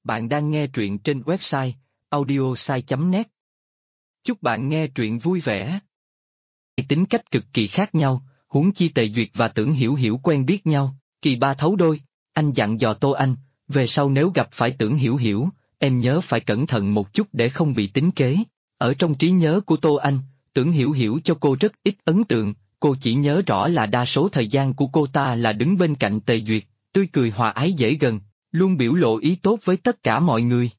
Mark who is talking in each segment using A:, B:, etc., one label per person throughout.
A: Bạn đang nghe truyện trên website audiosai.net. Chúc bạn nghe truyện vui vẻ. Tính cách cực kỳ khác nhau, huống chi Tề Duyệt và Tưởng Hiểu Hiểu quen biết nhau, kỳ ba thấu đôi. Anh dặn dò Tô Anh, về sau nếu gặp phải Tưởng Hiểu Hiểu, em nhớ phải cẩn thận một chút để không bị tính kế. Ở trong trí nhớ của Tô Anh, Tưởng Hiểu Hiểu cho cô rất ít ấn tượng, cô chỉ nhớ rõ là đa số thời gian của cô ta là đứng bên cạnh Tề Duyệt, tươi cười hòa ái dễ gần, luôn biểu lộ ý tốt với tất cả mọi người.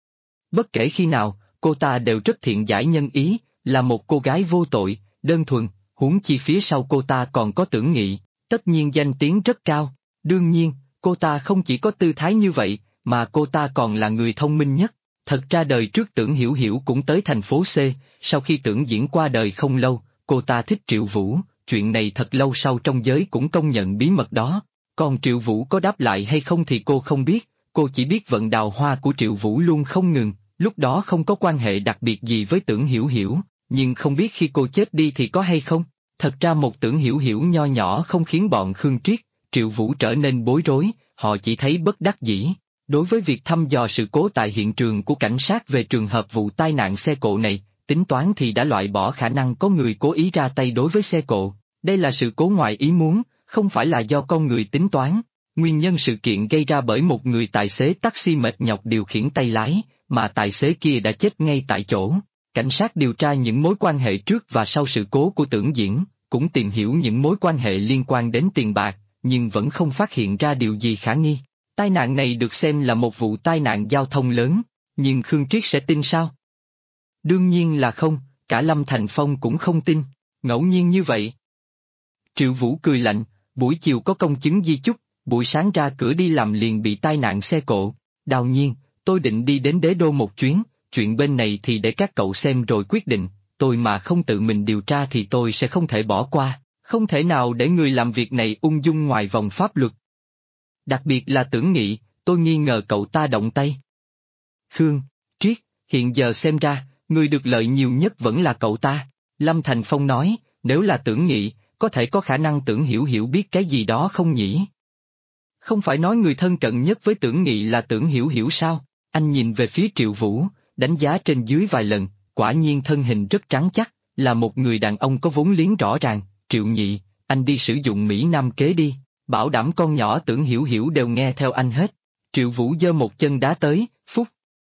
A: Bất kể khi nào, cô ta đều rất thiện giải nhân ý, là một cô gái vô tội, đơn thuần, huống chi phía sau cô ta còn có Tưởng Nghị, tất nhiên danh tiếng rất cao. Đương nhiên, cô ta không chỉ có tư thái như vậy, mà cô ta còn là người thông minh nhất. Thật ra đời trước Tưởng Hiểu Hiểu cũng tới thành phố C, sau khi Tưởng Diễn qua đời không lâu, cô ta thích Triệu Vũ, chuyện này thật lâu sau trong giới cũng công nhận bí mật đó. Còn Triệu Vũ có đáp lại hay không thì cô không biết, cô chỉ biết vận đào hoa của Triệu Vũ luôn không ngừng, lúc đó không có quan hệ đặc biệt gì với Tưởng Hiểu Hiểu, nhưng không biết khi cô chết đi thì có hay không. Thật ra một Tưởng Hiểu Hiểu nho nhỏ không khiến bọn Khương Triết, Triệu Vũ trở nên bối rối, họ chỉ thấy bất đắc dĩ. Đối với việc thăm dò sự cố tại hiện trường của cảnh sát về trường hợp vụ tai nạn xe cộ này, tính toán thì đã loại bỏ khả năng có người cố ý ra tay đối với xe cộ. Đây là sự cố ngoài ý muốn, không phải là do con người tính toán. Nguyên nhân sự kiện gây ra bởi một người tài xế taxi mệt nhọc điều khiển tay lái, mà tài xế kia đã chết ngay tại chỗ. Cảnh sát điều tra những mối quan hệ trước và sau sự cố của Tưởng Diễn, cũng tìm hiểu những mối quan hệ liên quan đến tiền bạc, nhưng vẫn không phát hiện ra điều gì khả nghi. Tai nạn này được xem là một vụ tai nạn giao thông lớn, nhưng Khương Triết sẽ tin sao? Đương nhiên là không, cả Lâm Thành Phong cũng không tin, ngẫu nhiên như vậy. Triệu Vũ cười lạnh, buổi chiều có công chứng di chúc, buổi sáng ra cửa đi làm liền bị tai nạn xe cộ. Đào nhiên, tôi định đi đến Đế Đô một chuyến, chuyện bên này thì để các cậu xem rồi quyết định, tôi mà không tự mình điều tra thì tôi sẽ không thể bỏ qua, không thể nào để người làm việc này ung dung ngoài vòng pháp luật. Đặc biệt là Tưởng Nghị, tôi nghi ngờ cậu ta động tay. Khương Triết, hiện giờ xem ra, người được lợi nhiều nhất vẫn là cậu ta. Lâm Thành Phong nói, nếu là Tưởng Nghị, có thể có khả năng Tưởng Hiểu Hiểu biết cái gì đó không nhỉ? Không phải nói người thân cận nhất với Tưởng Nghị là Tưởng Hiểu Hiểu sao? Anh nhìn về phía Triệu Vũ, đánh giá trên dưới vài lần, quả nhiên thân hình rất trắng chắc, là một người đàn ông có vốn liếng rõ ràng. Triệu Nhị, anh đi sử dụng Mỹ Nam kế đi, bảo đảm con nhỏ Tưởng Hiểu Hiểu đều nghe theo anh hết. Triệu Vũ giơ một chân đá tới, phúc.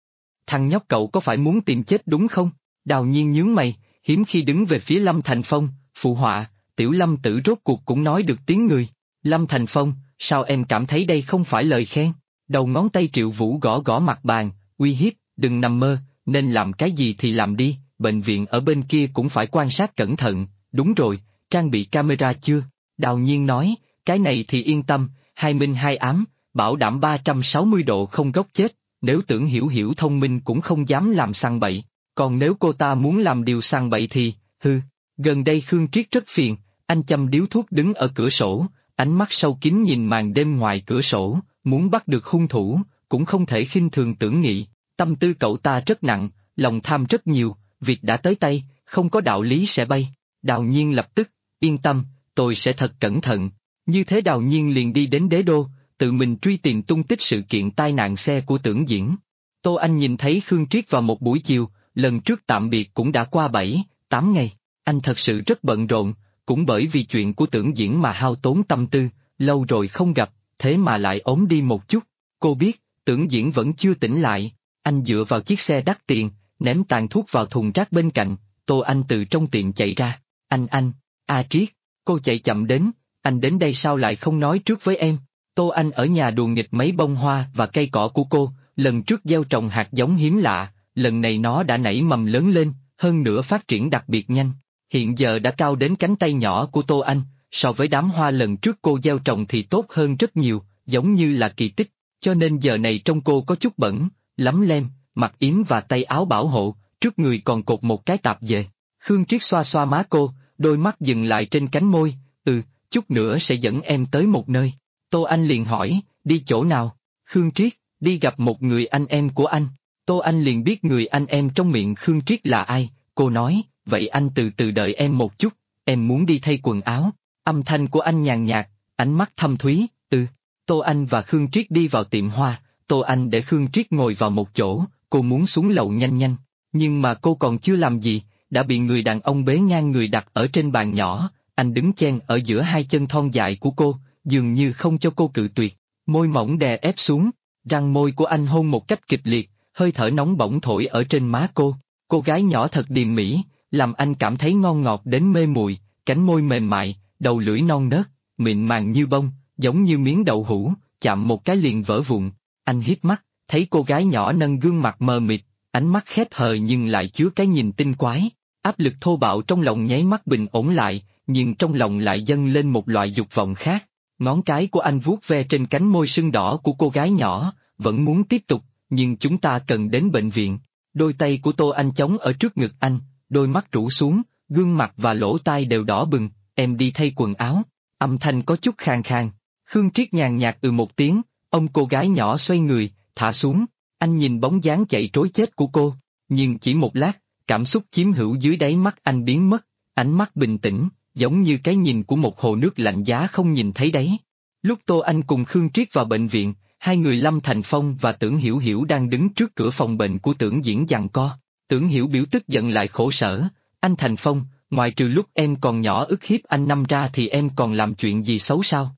A: Thằng nhóc cậu có phải muốn tìm chết đúng không? Đào nhiên nhướng mày, hiếm khi đứng về phía Lâm Thành Phong, phụ họa, Tiểu Lâm tử rốt cuộc cũng nói được tiếng người. Lâm Thành Phong, sao em cảm thấy đây không phải lời khen? Đầu ngón tay Triệu Vũ gõ gõ mặt bàn, uy hiếp, đừng nằm mơ, nên làm cái gì thì làm đi, bệnh viện ở bên kia cũng phải quan sát cẩn thận, đúng rồi, trang bị camera chưa? Đào nhiên nói, cái này thì yên tâm, hai minh hai ám, bảo đảm 360 độ không góc chết, nếu Tưởng Hiểu Hiểu thông minh cũng không dám làm sằng bậy, còn nếu cô ta muốn làm điều sằng bậy thì, Gần đây Khương Triết rất phiền, anh châm điếu thuốc đứng ở cửa sổ, ánh mắt sâu kín nhìn màn đêm ngoài cửa sổ, muốn bắt được hung thủ, cũng không thể khinh thường Tưởng Nghị, tâm tư cậu ta rất nặng, lòng tham rất nhiều, việc đã tới tay, không có đạo lý sẽ bay. Đào nhiên lập tức, yên tâm, tôi sẽ thật cẩn thận. Như thế Đào nhiên liền đi đến Đế Đô, tự mình truy tìm tung tích sự kiện tai nạn xe của Tưởng Diễn. Tô Anh nhìn thấy Khương Triết vào một buổi chiều, lần trước tạm biệt cũng đã qua 7-8 ngày, anh thật sự rất bận rộn, cũng bởi vì chuyện của Tưởng Diễn mà hao tốn tâm tư, lâu rồi không gặp, thế mà lại ốm đi một chút. Cô biết, Tưởng Diễn vẫn chưa tỉnh lại, anh dựa vào chiếc xe đắt tiền, ném tàn thuốc vào thùng rác bên cạnh, Tô Anh từ trong tiệm chạy ra, anh, Triết, cô chạy chậm đến, anh đến đây sao lại không nói trước với em? Tô Anh ở nhà đùa nghịch mấy bông hoa và cây cỏ của cô, lần trước gieo trồng hạt giống hiếm lạ, lần này nó đã nảy mầm lớn lên, hơn nữa phát triển đặc biệt nhanh. Hiện giờ đã cao đến cánh tay nhỏ của Tô Anh, so với đám hoa lần trước cô gieo trồng thì tốt hơn rất nhiều, giống như là kỳ tích, cho nên giờ này trông cô có chút bẩn, lấm lem, mặc yếm và tay áo bảo hộ, trước người còn cột một cái tạp dề. Khương Triết xoa xoa má cô, đôi mắt dừng lại trên cánh môi, chút nữa sẽ dẫn em tới một nơi. Tô Anh liền hỏi, đi chỗ nào? Khương Triết, đi gặp một người anh em của anh. Tô Anh liền biết người anh em trong miệng Khương Triết là ai, cô nói, vậy anh từ từ đợi em một chút, em muốn đi thay quần áo. Âm thanh của anh nhàn nhạt, ánh mắt thâm thúy, Tô Anh và Khương Triết đi vào tiệm hoa, Tô Anh để Khương Triết ngồi vào một chỗ, cô muốn xuống lầu nhanh nhanh, nhưng mà cô còn chưa làm gì, đã bị người đàn ông bế ngang người đặt ở trên bàn nhỏ, anh đứng chen ở giữa hai chân thon dài của cô, dường như không cho cô cự tuyệt, môi mỏng đè ép xuống, răng môi của anh hôn một cách kịch liệt, hơi thở nóng bỏng thổi ở trên má cô gái nhỏ thật điềm mỹ, làm anh cảm thấy ngon ngọt đến mê muội, cánh môi mềm mại, đầu lưỡi non nớt, mịn màng như bông, giống như miếng đậu hũ, chạm một cái liền vỡ vụn. Anh híp mắt, thấy cô gái nhỏ nâng gương mặt mờ mịt, ánh mắt khép hờ nhưng lại chứa cái nhìn tinh quái. Áp lực thô bạo trong lòng nháy mắt bình ổn lại, nhưng trong lòng lại dâng lên một loại dục vọng khác. Ngón cái của anh vuốt ve trên cánh môi sưng đỏ của cô gái nhỏ, vẫn muốn tiếp tục, nhưng chúng ta cần đến bệnh viện. Đôi tay của Tô Anh chống ở trước ngực anh, đôi mắt rũ xuống, gương mặt và lỗ tai đều đỏ bừng, em đi thay quần áo. Âm thanh có chút khàn khàn. Khương Triết nhàn nhạt một tiếng, cô gái nhỏ xoay người, thả xuống. Anh nhìn bóng dáng chạy trối chết của cô, nhưng chỉ một lát, cảm xúc chiếm hữu dưới đáy mắt anh biến mất, ánh mắt bình tĩnh, giống như cái nhìn của một hồ nước lạnh giá không nhìn thấy đáy. Lúc Tô Anh cùng Khương Triết vào bệnh viện, hai người Lâm Thành Phong và Tưởng Hiểu Hiểu đang đứng trước cửa phòng bệnh của Tưởng Diễn giằng co. Tưởng Hiểu biểu tức giận lại khổ sở, anh Thành Phong, ngoài trừ lúc em còn nhỏ ức hiếp anh Năm ra thì em còn làm chuyện gì xấu sao?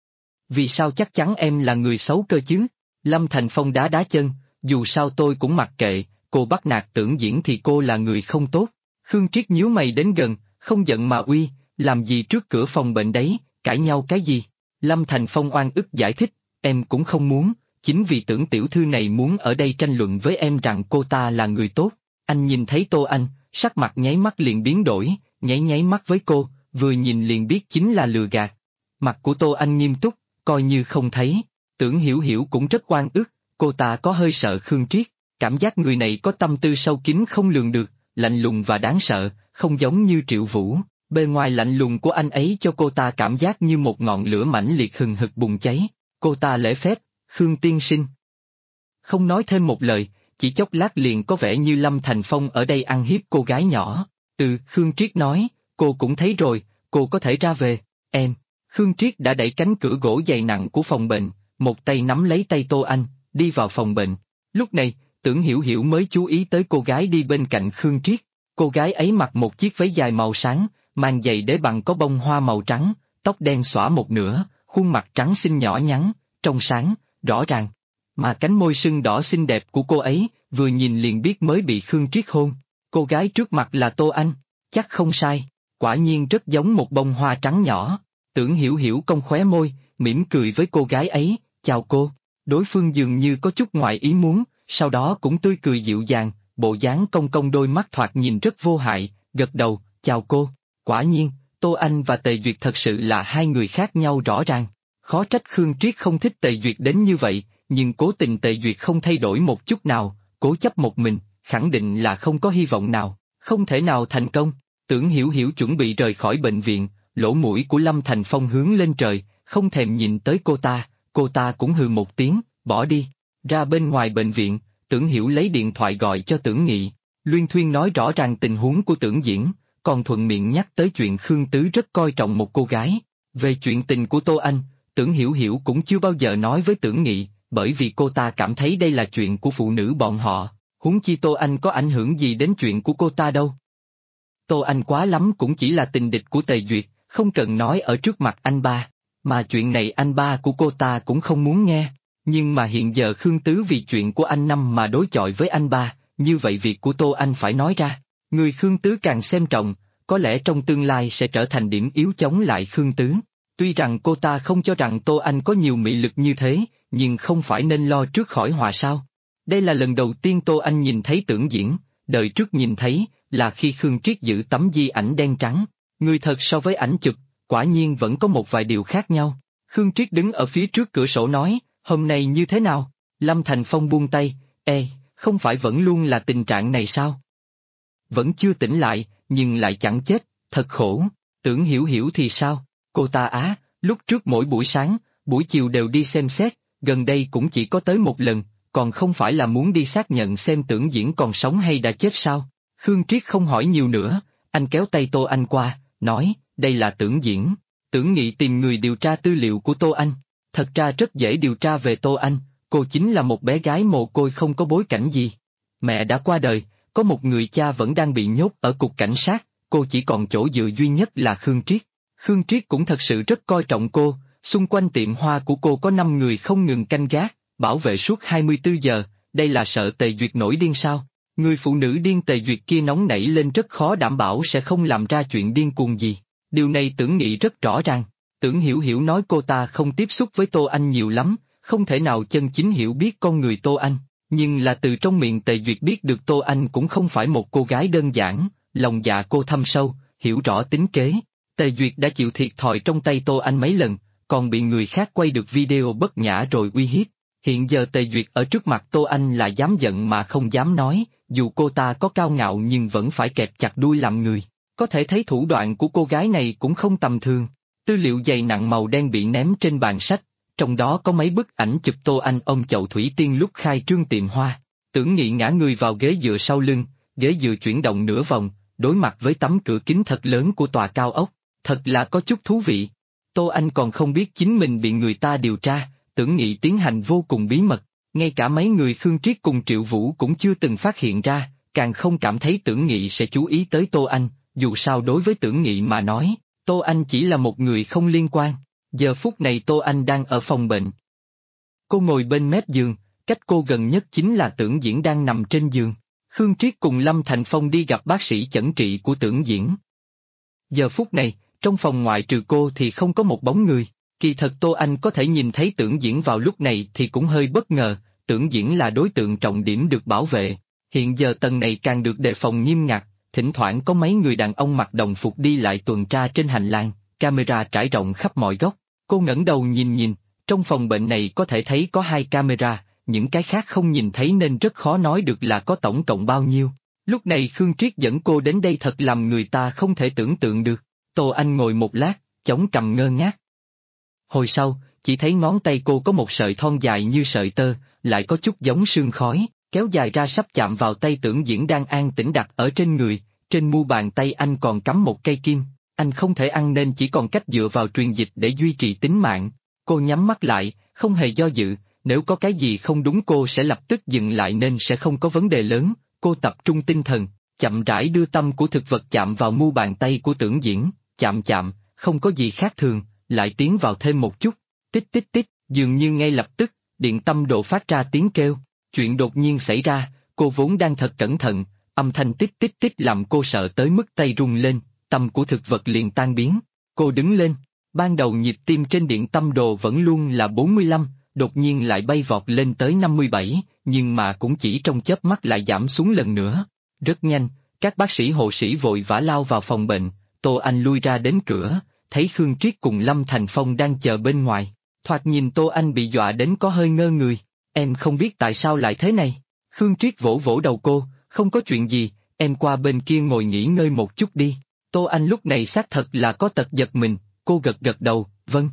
A: Vì sao chắc chắn em là người xấu cơ chứ? Lâm Thành Phong đá đá chân, dù sao tôi cũng mặc kệ, cô bắt nạt Tưởng Diễn thì cô là người không tốt. Khương Triết nhíu mày đến gần, không giận mà uy, làm gì trước cửa phòng bệnh đấy, cãi nhau cái gì? Lâm Thành Phong oan ức giải thích, em cũng không muốn, chính vì Tưởng tiểu thư này muốn ở đây tranh luận với em rằng cô ta là người tốt. Anh nhìn thấy Tô Anh, sắc mặt nháy mắt liền biến đổi, nháy mắt với cô, vừa nhìn liền biết chính là lừa gạt. Mặt của Tô Anh nghiêm túc, coi như không thấy. Tưởng Hiểu Hiểu cũng rất oan ức, cô ta có hơi sợ Khương Triết, cảm giác người này có tâm tư sâu kín không lường được, lạnh lùng và đáng sợ, không giống như Triệu Vũ. Bề ngoài lạnh lùng của anh ấy cho cô ta cảm giác như một ngọn lửa mãnh liệt hừng hực bùng cháy. Cô ta lễ phép, Khương tiên sinh. Không nói thêm một lời, chỉ chốc lát liền có vẻ như Lâm Thành Phong ở đây ăn hiếp cô gái nhỏ. Khương Triết nói, cô cũng thấy rồi, cô có thể ra về, em. Khương Triết đã đẩy cánh cửa gỗ dày nặng của phòng bệnh, một tay nắm lấy tay Tô Anh, đi vào phòng bệnh. Lúc này, Tưởng Hiểu Hiểu mới chú ý tới cô gái đi bên cạnh Khương Triết. Cô gái ấy mặc một chiếc váy dài màu sáng, mang giày đế bằng có bông hoa màu trắng, tóc đen xõa một nửa, khuôn mặt trắng xinh nhỏ nhắn, trong sáng, rõ ràng. Mà cánh môi sưng đỏ xinh đẹp của cô ấy, vừa nhìn liền biết mới bị Khương Triết hôn. Cô gái trước mặt là Tô Anh, chắc không sai, quả nhiên rất giống một bông hoa trắng nhỏ. Tưởng Hiểu Hiểu cong khóe môi, mỉm cười với cô gái ấy, chào cô. Đối phương dường như có chút ngoài ý muốn, sau đó cũng tươi cười dịu dàng, bộ dáng cong cong đôi mắt thoạt nhìn rất vô hại, gật đầu, chào cô. Quả nhiên, Tô Anh và Tề Duyệt thật sự là hai người khác nhau rõ ràng. Khó trách Khương Triết không thích Tề Duyệt đến như vậy, nhưng cố tình Tề Duyệt không thay đổi một chút nào, cố chấp một mình, khẳng định là không có hy vọng nào, không thể nào thành công. Tưởng Hiểu Hiểu chuẩn bị rời khỏi bệnh viện, lỗ mũi của Lâm Thành Phong hướng lên trời, không thèm nhìn tới cô ta cũng hừ một tiếng, bỏ đi. Ra bên ngoài bệnh viện, Tưởng Hiểu lấy điện thoại gọi cho Tưởng Nghị, luyên thuyên nói rõ ràng tình huống của Tưởng Diễn, còn thuận miệng nhắc tới chuyện Khương Tứ rất coi trọng một cô gái. Về chuyện tình của Tô Anh, Tưởng Hiểu Hiểu cũng chưa bao giờ nói với Tưởng Nghị, bởi vì cô ta cảm thấy đây là chuyện của phụ nữ bọn họ, huống chi Tô Anh có ảnh hưởng gì đến chuyện của cô ta đâu. Tô Anh quá lắm cũng chỉ là tình địch của Tề Duyệt, không cần nói ở trước mặt anh ba, mà chuyện này anh ba của cô ta cũng không muốn nghe. Nhưng mà hiện giờ Khương Tứ vì chuyện của anh Năm mà đối chọi với anh ba, như vậy việc của Tô Anh phải nói ra. Người Khương Tứ càng xem trọng, có lẽ trong tương lai sẽ trở thành điểm yếu chống lại Khương Tứ. Tuy rằng cô ta không cho rằng Tô Anh có nhiều mị lực như thế, nhưng không phải nên lo trước khỏi họa sao. Đây là lần đầu tiên Tô Anh nhìn thấy Tưởng Diễn, đời trước nhìn thấy là khi Khương Triết giữ tấm di ảnh đen trắng. Người thật so với ảnh chụp, quả nhiên vẫn có một vài điều khác nhau. Khương Triết đứng ở phía trước cửa sổ nói, hôm nay như thế nào? Lâm Thành Phong buông tay, không phải vẫn luôn là tình trạng này sao? Vẫn chưa tỉnh lại, nhưng lại chẳng chết, thật khổ. Tưởng Hiểu Hiểu thì sao? Cô ta lúc trước mỗi buổi sáng, buổi chiều đều đi xem xét, gần đây cũng chỉ có tới một lần, còn không phải là muốn đi xác nhận xem Tưởng Diễn còn sống hay đã chết sao? Khương Triết không hỏi nhiều nữa, anh kéo tay Tô Anh qua, nói, đây là Tưởng Diễn. Tưởng Nghị tìm người điều tra tư liệu của Tô Anh. Thật ra rất dễ điều tra về Tô Anh, cô chính là một bé gái mồ côi không có bối cảnh gì. Mẹ đã qua đời, có một người cha vẫn đang bị nhốt ở cục cảnh sát, cô chỉ còn chỗ dựa duy nhất là Khương Triết. Khương Triết cũng thật sự rất coi trọng cô, xung quanh tiệm hoa của cô có 5 người không ngừng canh gác, bảo vệ suốt 24 giờ, đây là sợ Tề Duyệt nổi điên sao? Người phụ nữ điên Tề Duyệt kia nóng nảy lên rất khó đảm bảo sẽ không làm ra chuyện điên cuồng gì. Điều này Tưởng Nghị rất rõ ràng. Tưởng Hiểu Hiểu nói cô ta không tiếp xúc với Tô Anh nhiều lắm, không thể nào chân chính hiểu biết con người Tô Anh, nhưng là từ trong miệng Tề Duyệt biết được Tô Anh cũng không phải một cô gái đơn giản, lòng dạ cô thâm sâu, hiểu rõ tính kế. Tề Duyệt đã chịu thiệt thòi trong tay Tô Anh mấy lần, còn bị người khác quay được video bất nhã rồi uy hiếp. Hiện giờ Tề Duyệt ở trước mặt Tô Anh là dám giận mà không dám nói, dù cô ta có cao ngạo nhưng vẫn phải kẹp chặt đuôi làm người. Có thể thấy thủ đoạn của cô gái này cũng không tầm thường. Tư liệu dày nặng màu đen bị ném trên bàn sách, trong đó có mấy bức ảnh chụp Tô Anh ôm chậu thủy tiên lúc khai trương tiệm hoa. Tưởng Nghị ngã người vào ghế dựa sau lưng, ghế dựa chuyển động nửa vòng, đối mặt với tấm cửa kính thật lớn của tòa cao ốc, thật là có chút thú vị. Tô Anh còn không biết chính mình bị người ta điều tra, Tưởng Nghị tiến hành vô cùng bí mật, ngay cả mấy người Khương Triết cùng Triệu Vũ cũng chưa từng phát hiện ra, càng không cảm thấy Tưởng Nghị sẽ chú ý tới Tô Anh, dù sao đối với Tưởng Nghị mà nói, Tô Anh chỉ là một người không liên quan. Giờ phút này Tô Anh đang ở phòng bệnh. Cô ngồi bên mép giường, cách cô gần nhất chính là Tưởng Diễn đang nằm trên giường. Khương Triết cùng Lâm Thành Phong đi gặp bác sĩ chẩn trị của Tưởng Diễn. Giờ phút này, trong phòng ngoại trừ cô thì không có một bóng người. Kỳ thật Tô Anh có thể nhìn thấy Tưởng Diễn vào lúc này thì cũng hơi bất ngờ, Tưởng Diễn là đối tượng trọng điểm được bảo vệ. Hiện giờ tầng này càng được đề phòng nghiêm ngặt, thỉnh thoảng có mấy người đàn ông mặc đồng phục đi lại tuần tra trên hành lang, camera trải rộng khắp mọi góc. Cô ngẩng đầu nhìn, trong phòng bệnh này có thể thấy có 2 camera, những cái khác không nhìn thấy nên rất khó nói được là có tổng cộng bao nhiêu. Lúc này Khương Triết dẫn cô đến đây thật làm người ta không thể tưởng tượng được. Tô Anh ngồi một lát, chống cằm ngơ ngác. Hồi sau, chỉ thấy ngón tay cô có một sợi thon dài như sợi tơ, lại có chút giống sương khói, kéo dài ra sắp chạm vào tay Tưởng Diễn đang an tĩnh đặt ở trên người, trên mu bàn tay anh còn cắm một cây kim. Anh không thể ăn nên chỉ còn cách dựa vào truyền dịch để duy trì tính mạng. Cô nhắm mắt lại, không hề do dự, nếu có cái gì không đúng cô sẽ lập tức dừng lại nên sẽ không có vấn đề lớn. Cô tập trung tinh thần, chậm rãi đưa tâm của thực vật chạm vào mu bàn tay của Tưởng Diễn, chạm, không có gì khác thường, lại tiến vào thêm một chút, tích tích tích, dường như ngay lập tức, điện tâm độ phát ra tiếng kêu. Chuyện đột nhiên xảy ra, cô vốn đang thật cẩn thận, âm thanh tích tích tích làm cô sợ tới mức tay run lên. Tâm của thực vật liền tan biến. Cô đứng lên, ban đầu nhịp tim trên điện tâm đồ vẫn luôn là 45, đột nhiên lại bay vọt lên tới 57, nhưng mà cũng chỉ trong chớp mắt lại giảm xuống lần nữa. Rất nhanh, các bác sĩ hộ sĩ vội vã lao vào phòng bệnh, Tô Anh lui ra đến cửa, thấy Khương Triết cùng Lâm Thành Phong đang chờ bên ngoài. Thoạt nhìn Tô Anh bị dọa đến có hơi ngơ người, em không biết tại sao lại thế này. Khương Triết vỗ vỗ đầu cô, không có chuyện gì, em qua bên kia ngồi nghỉ ngơi một chút đi. Tô Anh lúc này xác thật là có tật giật mình, cô gật đầu, vâng.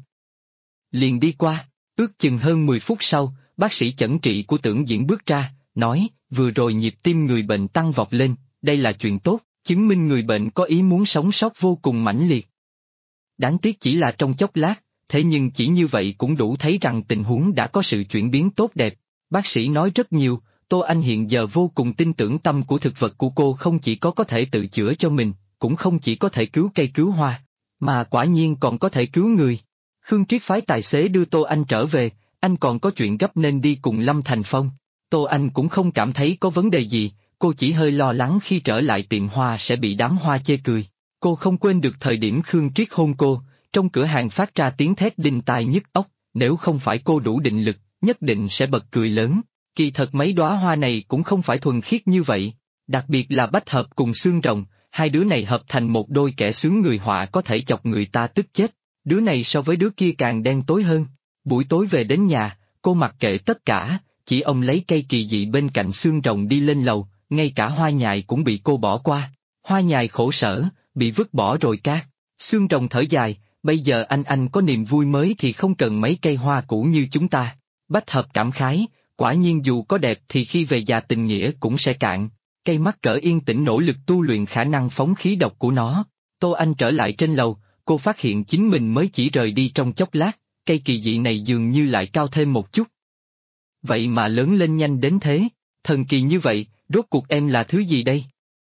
A: Liền đi qua, ước chừng hơn 10 phút sau, bác sĩ chẩn trị của Tưởng Diễn bước ra, nói, vừa rồi nhịp tim người bệnh tăng vọt lên, đây là chuyện tốt, chứng minh người bệnh có ý muốn sống sót vô cùng mãnh liệt. Đáng tiếc chỉ là trong chốc lát, thế nhưng chỉ như vậy cũng đủ thấy rằng tình huống đã có sự chuyển biến tốt đẹp. Bác sĩ nói rất nhiều, Tô Anh hiện giờ vô cùng tin tưởng tâm của thực vật của cô không chỉ có thể tự chữa cho mình, cũng không chỉ có thể cứu cây cứu hoa, mà quả nhiên còn có thể cứu người. Khương Triết phái tài xế đưa Tô Anh trở về, anh còn có chuyện gấp nên đi cùng Lâm Thành Phong. Tô Anh cũng không cảm thấy có vấn đề gì, cô chỉ hơi lo lắng khi trở lại tiệm hoa sẽ bị đám hoa chê cười. Cô không quên được thời điểm Khương Triết hôn cô, trong cửa hàng phát ra tiếng thét đinh tai nhức óc, nếu không phải cô đủ định lực, nhất định sẽ bật cười lớn. Kỳ thật mấy đóa hoa này cũng không phải thuần khiết như vậy, đặc biệt là bách hợp cùng xương rồng, hai đứa này hợp thành một đôi kẻ sướng người họa có thể chọc người ta tức chết, đứa này so với đứa kia càng đen tối hơn. Buổi tối về đến nhà, cô mặc kệ tất cả, chỉ ông lấy cây kỳ dị bên cạnh xương rồng đi lên lầu, ngay cả hoa nhài cũng bị cô bỏ qua. Hoa nhài khổ sở, bị vứt bỏ rồi cát. Xương rồng thở dài, bây giờ anh có niềm vui mới thì không cần mấy cây hoa cũ như chúng ta. Bách hợp cảm khái, quả nhiên dù có đẹp thì khi về già tình nghĩa cũng sẽ cạn. Cây mắc cỡ yên tĩnh nỗ lực tu luyện khả năng phóng khí độc của nó. Tô Anh trở lại trên lầu, cô phát hiện chính mình mới chỉ rời đi trong chốc lát, cây kỳ dị này dường như lại cao thêm một chút. vậy mà lớn lên nhanh đến thế, thần kỳ như vậy, rốt cuộc em là thứ gì đây?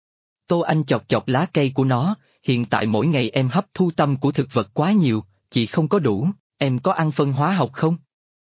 A: Tô Anh chọc chọc lá cây của nó, hiện tại mỗi ngày em hấp thu tâm của thực vật quá nhiều, chị không có đủ, em có ăn phân hóa học không?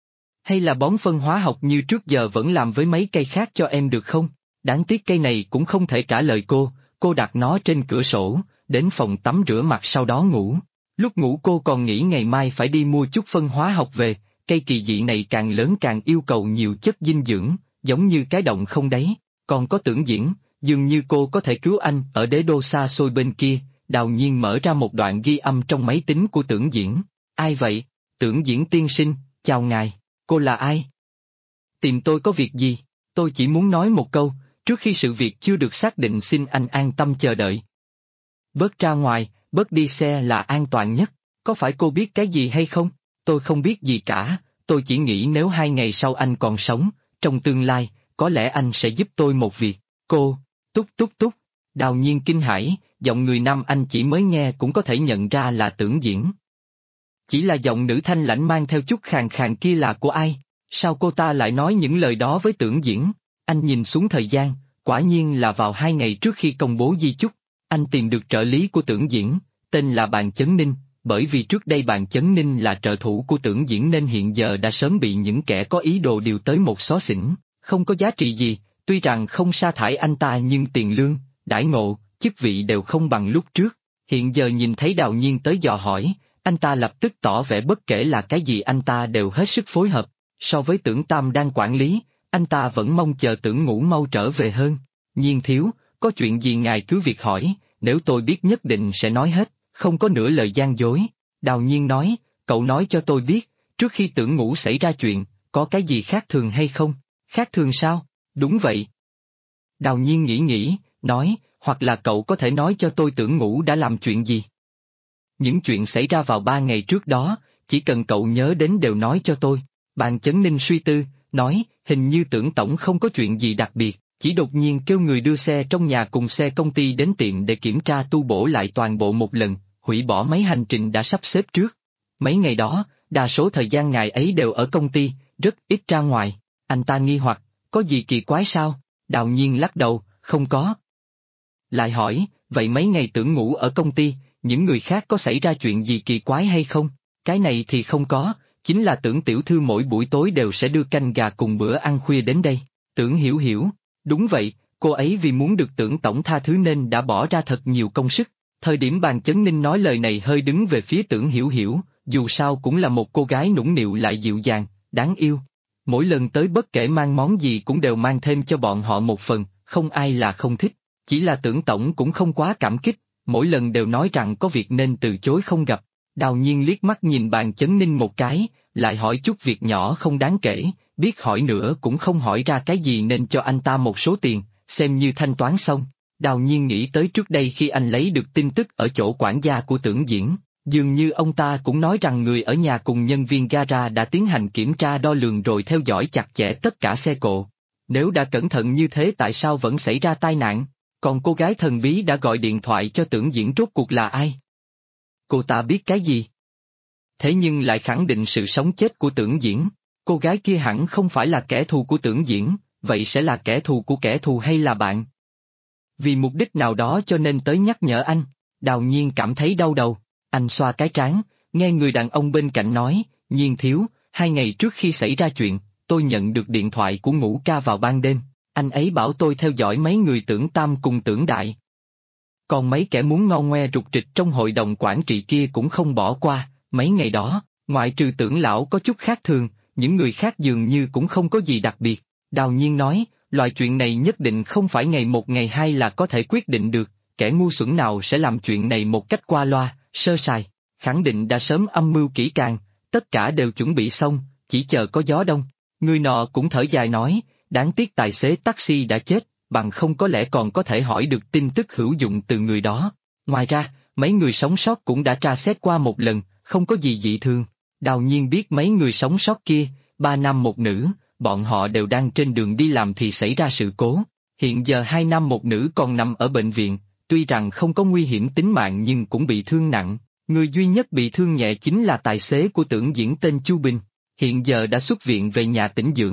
A: Hay là bón phân hóa học như trước giờ vẫn làm với mấy cây khác cho em được không? Đáng tiếc cây này cũng không thể trả lời cô đặt nó trên cửa sổ, đến phòng tắm rửa mặt sau đó ngủ. Lúc ngủ cô còn nghĩ ngày mai phải đi mua chút phân hóa học về, cây kỳ dị này càng lớn càng yêu cầu nhiều chất dinh dưỡng, giống như cái động không đáy. Còn có Tưởng Diễn, dường như cô có thể cứu anh ở đế đô xa xôi bên kia. Đào Nhiên mở ra một đoạn ghi âm trong máy tính của Tưởng Diễn. Ai vậy? Tưởng Diễn tiên sinh, chào ngài, cô là ai? Tìm tôi có việc gì? Tôi chỉ muốn nói một câu, trước khi sự việc chưa được xác định xin anh an tâm chờ đợi. Bớt ra ngoài, bớt đi xe là an toàn nhất, có phải cô biết cái gì hay không? Tôi không biết gì cả, tôi chỉ nghĩ nếu 2 ngày sau anh còn sống, trong tương lai, có lẽ anh sẽ giúp tôi một việc. Cô, túc. Đào Nhiên kinh hãi, giọng người nam anh chỉ mới nghe cũng có thể nhận ra là Tưởng Diễn. Chỉ là giọng nữ thanh lãnh mang theo chút khàn khàn kia là của ai? Sao cô ta lại nói những lời đó với Tưởng Diễn? Anh nhìn xuống thời gian, quả nhiên là vào 2 ngày trước khi công bố di chúc. Anh tìm được trợ lý của Tưởng Diễn, tên là Bàn Chấn Ninh, bởi vì trước đây Bàn Chấn Ninh là trợ thủ của Tưởng Diễn nên hiện giờ đã sớm bị những kẻ có ý đồ điều tới một xó xỉnh, không có giá trị gì, tuy rằng không sa thải anh ta nhưng tiền lương, đãi ngộ, chức vị đều không bằng lúc trước. Hiện giờ nhìn thấy Đào Nhiên tới dò hỏi, anh ta lập tức tỏ vẻ bất kể là cái gì anh ta đều hết sức phối hợp. So với Tưởng Tam đang quản lý, anh ta vẫn mong chờ Tưởng Ngũ mau trở về hơn. Nhiên thiếu, có chuyện gì ngài cứ việc hỏi, nếu tôi biết nhất định sẽ nói hết, không có nửa lời gian dối. Đào Nhiên nói, cậu nói cho tôi biết, trước khi Tưởng Ngũ xảy ra chuyện, có cái gì khác thường hay không? Khác thường sao? Đúng vậy. Đào Nhiên nghĩ, nói, hoặc là cậu có thể nói cho tôi Tưởng Ngũ đã làm chuyện gì? Những chuyện xảy ra vào 3 ngày trước đó, chỉ cần cậu nhớ đến đều nói cho tôi. Bàn Chấn Ninh suy tư, nói, hình như Tưởng tổng không có chuyện gì đặc biệt, chỉ đột nhiên kêu người đưa xe trong nhà cùng xe công ty đến tiệm để kiểm tra tu bổ lại toàn bộ một lần, hủy bỏ mấy hành trình đã sắp xếp trước. Mấy ngày đó, đa số thời gian ngài ấy đều ở công ty, rất ít ra ngoài. Anh ta nghi hoặc, có gì kỳ quái sao? Đào Nhiên lắc đầu, không có. Lại hỏi, vậy mấy ngày Tưởng Ngũ ở công ty, những người khác có xảy ra chuyện gì kỳ quái hay không? Cái này thì không có, chính là Tưởng tiểu thư mỗi buổi tối đều sẽ đưa canh gà cùng bữa ăn khuya đến đây. Tưởng Hiểu, đúng vậy, cô ấy vì muốn được Tưởng tổng tha thứ nên đã bỏ ra thật nhiều công sức. Thời điểm Bàn Chấn Ninh nói lời này hơi đứng về phía Tưởng Hiểu, dù sao cũng là một cô gái nũng nịu lại dịu dàng, đáng yêu. Mỗi lần tới bất kể mang món gì cũng đều mang thêm cho bọn họ một phần, không ai là không thích. Chỉ là Tưởng tổng cũng không quá cảm kích, mỗi lần đều nói rằng có việc nên từ chối không gặp. Đào Nhiên liếc mắt nhìn Bàn Chấn Ninh một cái, lại hỏi chút việc nhỏ không đáng kể, biết hỏi nữa cũng không hỏi ra cái gì nên cho anh ta một số tiền, xem như thanh toán xong. Đào Nhiên nghĩ tới trước đây khi anh lấy được tin tức ở chỗ quản gia của Tưởng Diễn, dường như ông ta cũng nói rằng người ở nhà cùng nhân viên gara đã tiến hành kiểm tra đo lường rồi theo dõi chặt chẽ tất cả xe cộ. Nếu đã cẩn thận như thế tại sao vẫn xảy ra tai nạn? Còn cô gái thần bí đã gọi điện thoại cho Tưởng Diễn rốt cuộc là ai? Cô ta biết cái gì? Thế nhưng lại khẳng định sự sống chết của Tưởng Diễn. Cô gái kia hẳn không phải là kẻ thù của Tưởng Diễn, vậy sẽ là kẻ thù của kẻ thù hay là bạn? Vì mục đích nào đó cho nên tới nhắc nhở anh. Đào Nhiên cảm thấy đau đầu, anh xoa cái trán, nghe người đàn ông bên cạnh nói, Nhiên thiếu, 2 ngày trước khi xảy ra chuyện, tôi nhận được điện thoại của Ngũ ca vào ban đêm, anh ấy bảo tôi theo dõi mấy người Tưởng Tam cùng Tưởng Đại. Còn mấy kẻ muốn ngo ngoe rục rịch trong hội đồng quản trị kia cũng không bỏ qua, mấy ngày đó, ngoại trừ Tưởng lão có chút khác thường, những người khác dường như cũng không có gì đặc biệt. Đào Nhiên nói, loại chuyện này nhất định không phải ngày 1 ngày 2 là có thể quyết định được, kẻ ngu xuẩn nào sẽ làm chuyện này một cách qua loa, sơ sài, khẳng định đã sớm âm mưu kỹ càng, tất cả đều chuẩn bị xong, chỉ chờ có gió đông. Người nọ cũng thở dài nói, đáng tiếc tài xế taxi đã chết, bằng không có lẽ còn có thể hỏi được tin tức hữu dụng từ người đó. Ngoài ra, mấy người sống sót cũng đã tra xét qua một lần, không có gì dị thường. Đào Nhiên biết mấy người sống sót kia, 3 nam 1 nữ, bọn họ đều đang trên đường đi làm thì xảy ra sự cố. Hiện giờ 2 nam 1 nữ còn nằm ở bệnh viện, tuy rằng không có nguy hiểm tính mạng nhưng cũng bị thương nặng. Người duy nhất bị thương nhẹ chính là tài xế của Tưởng Diễn tên Chu Bình. Hiện giờ đã xuất viện về nhà tĩnh dưỡng,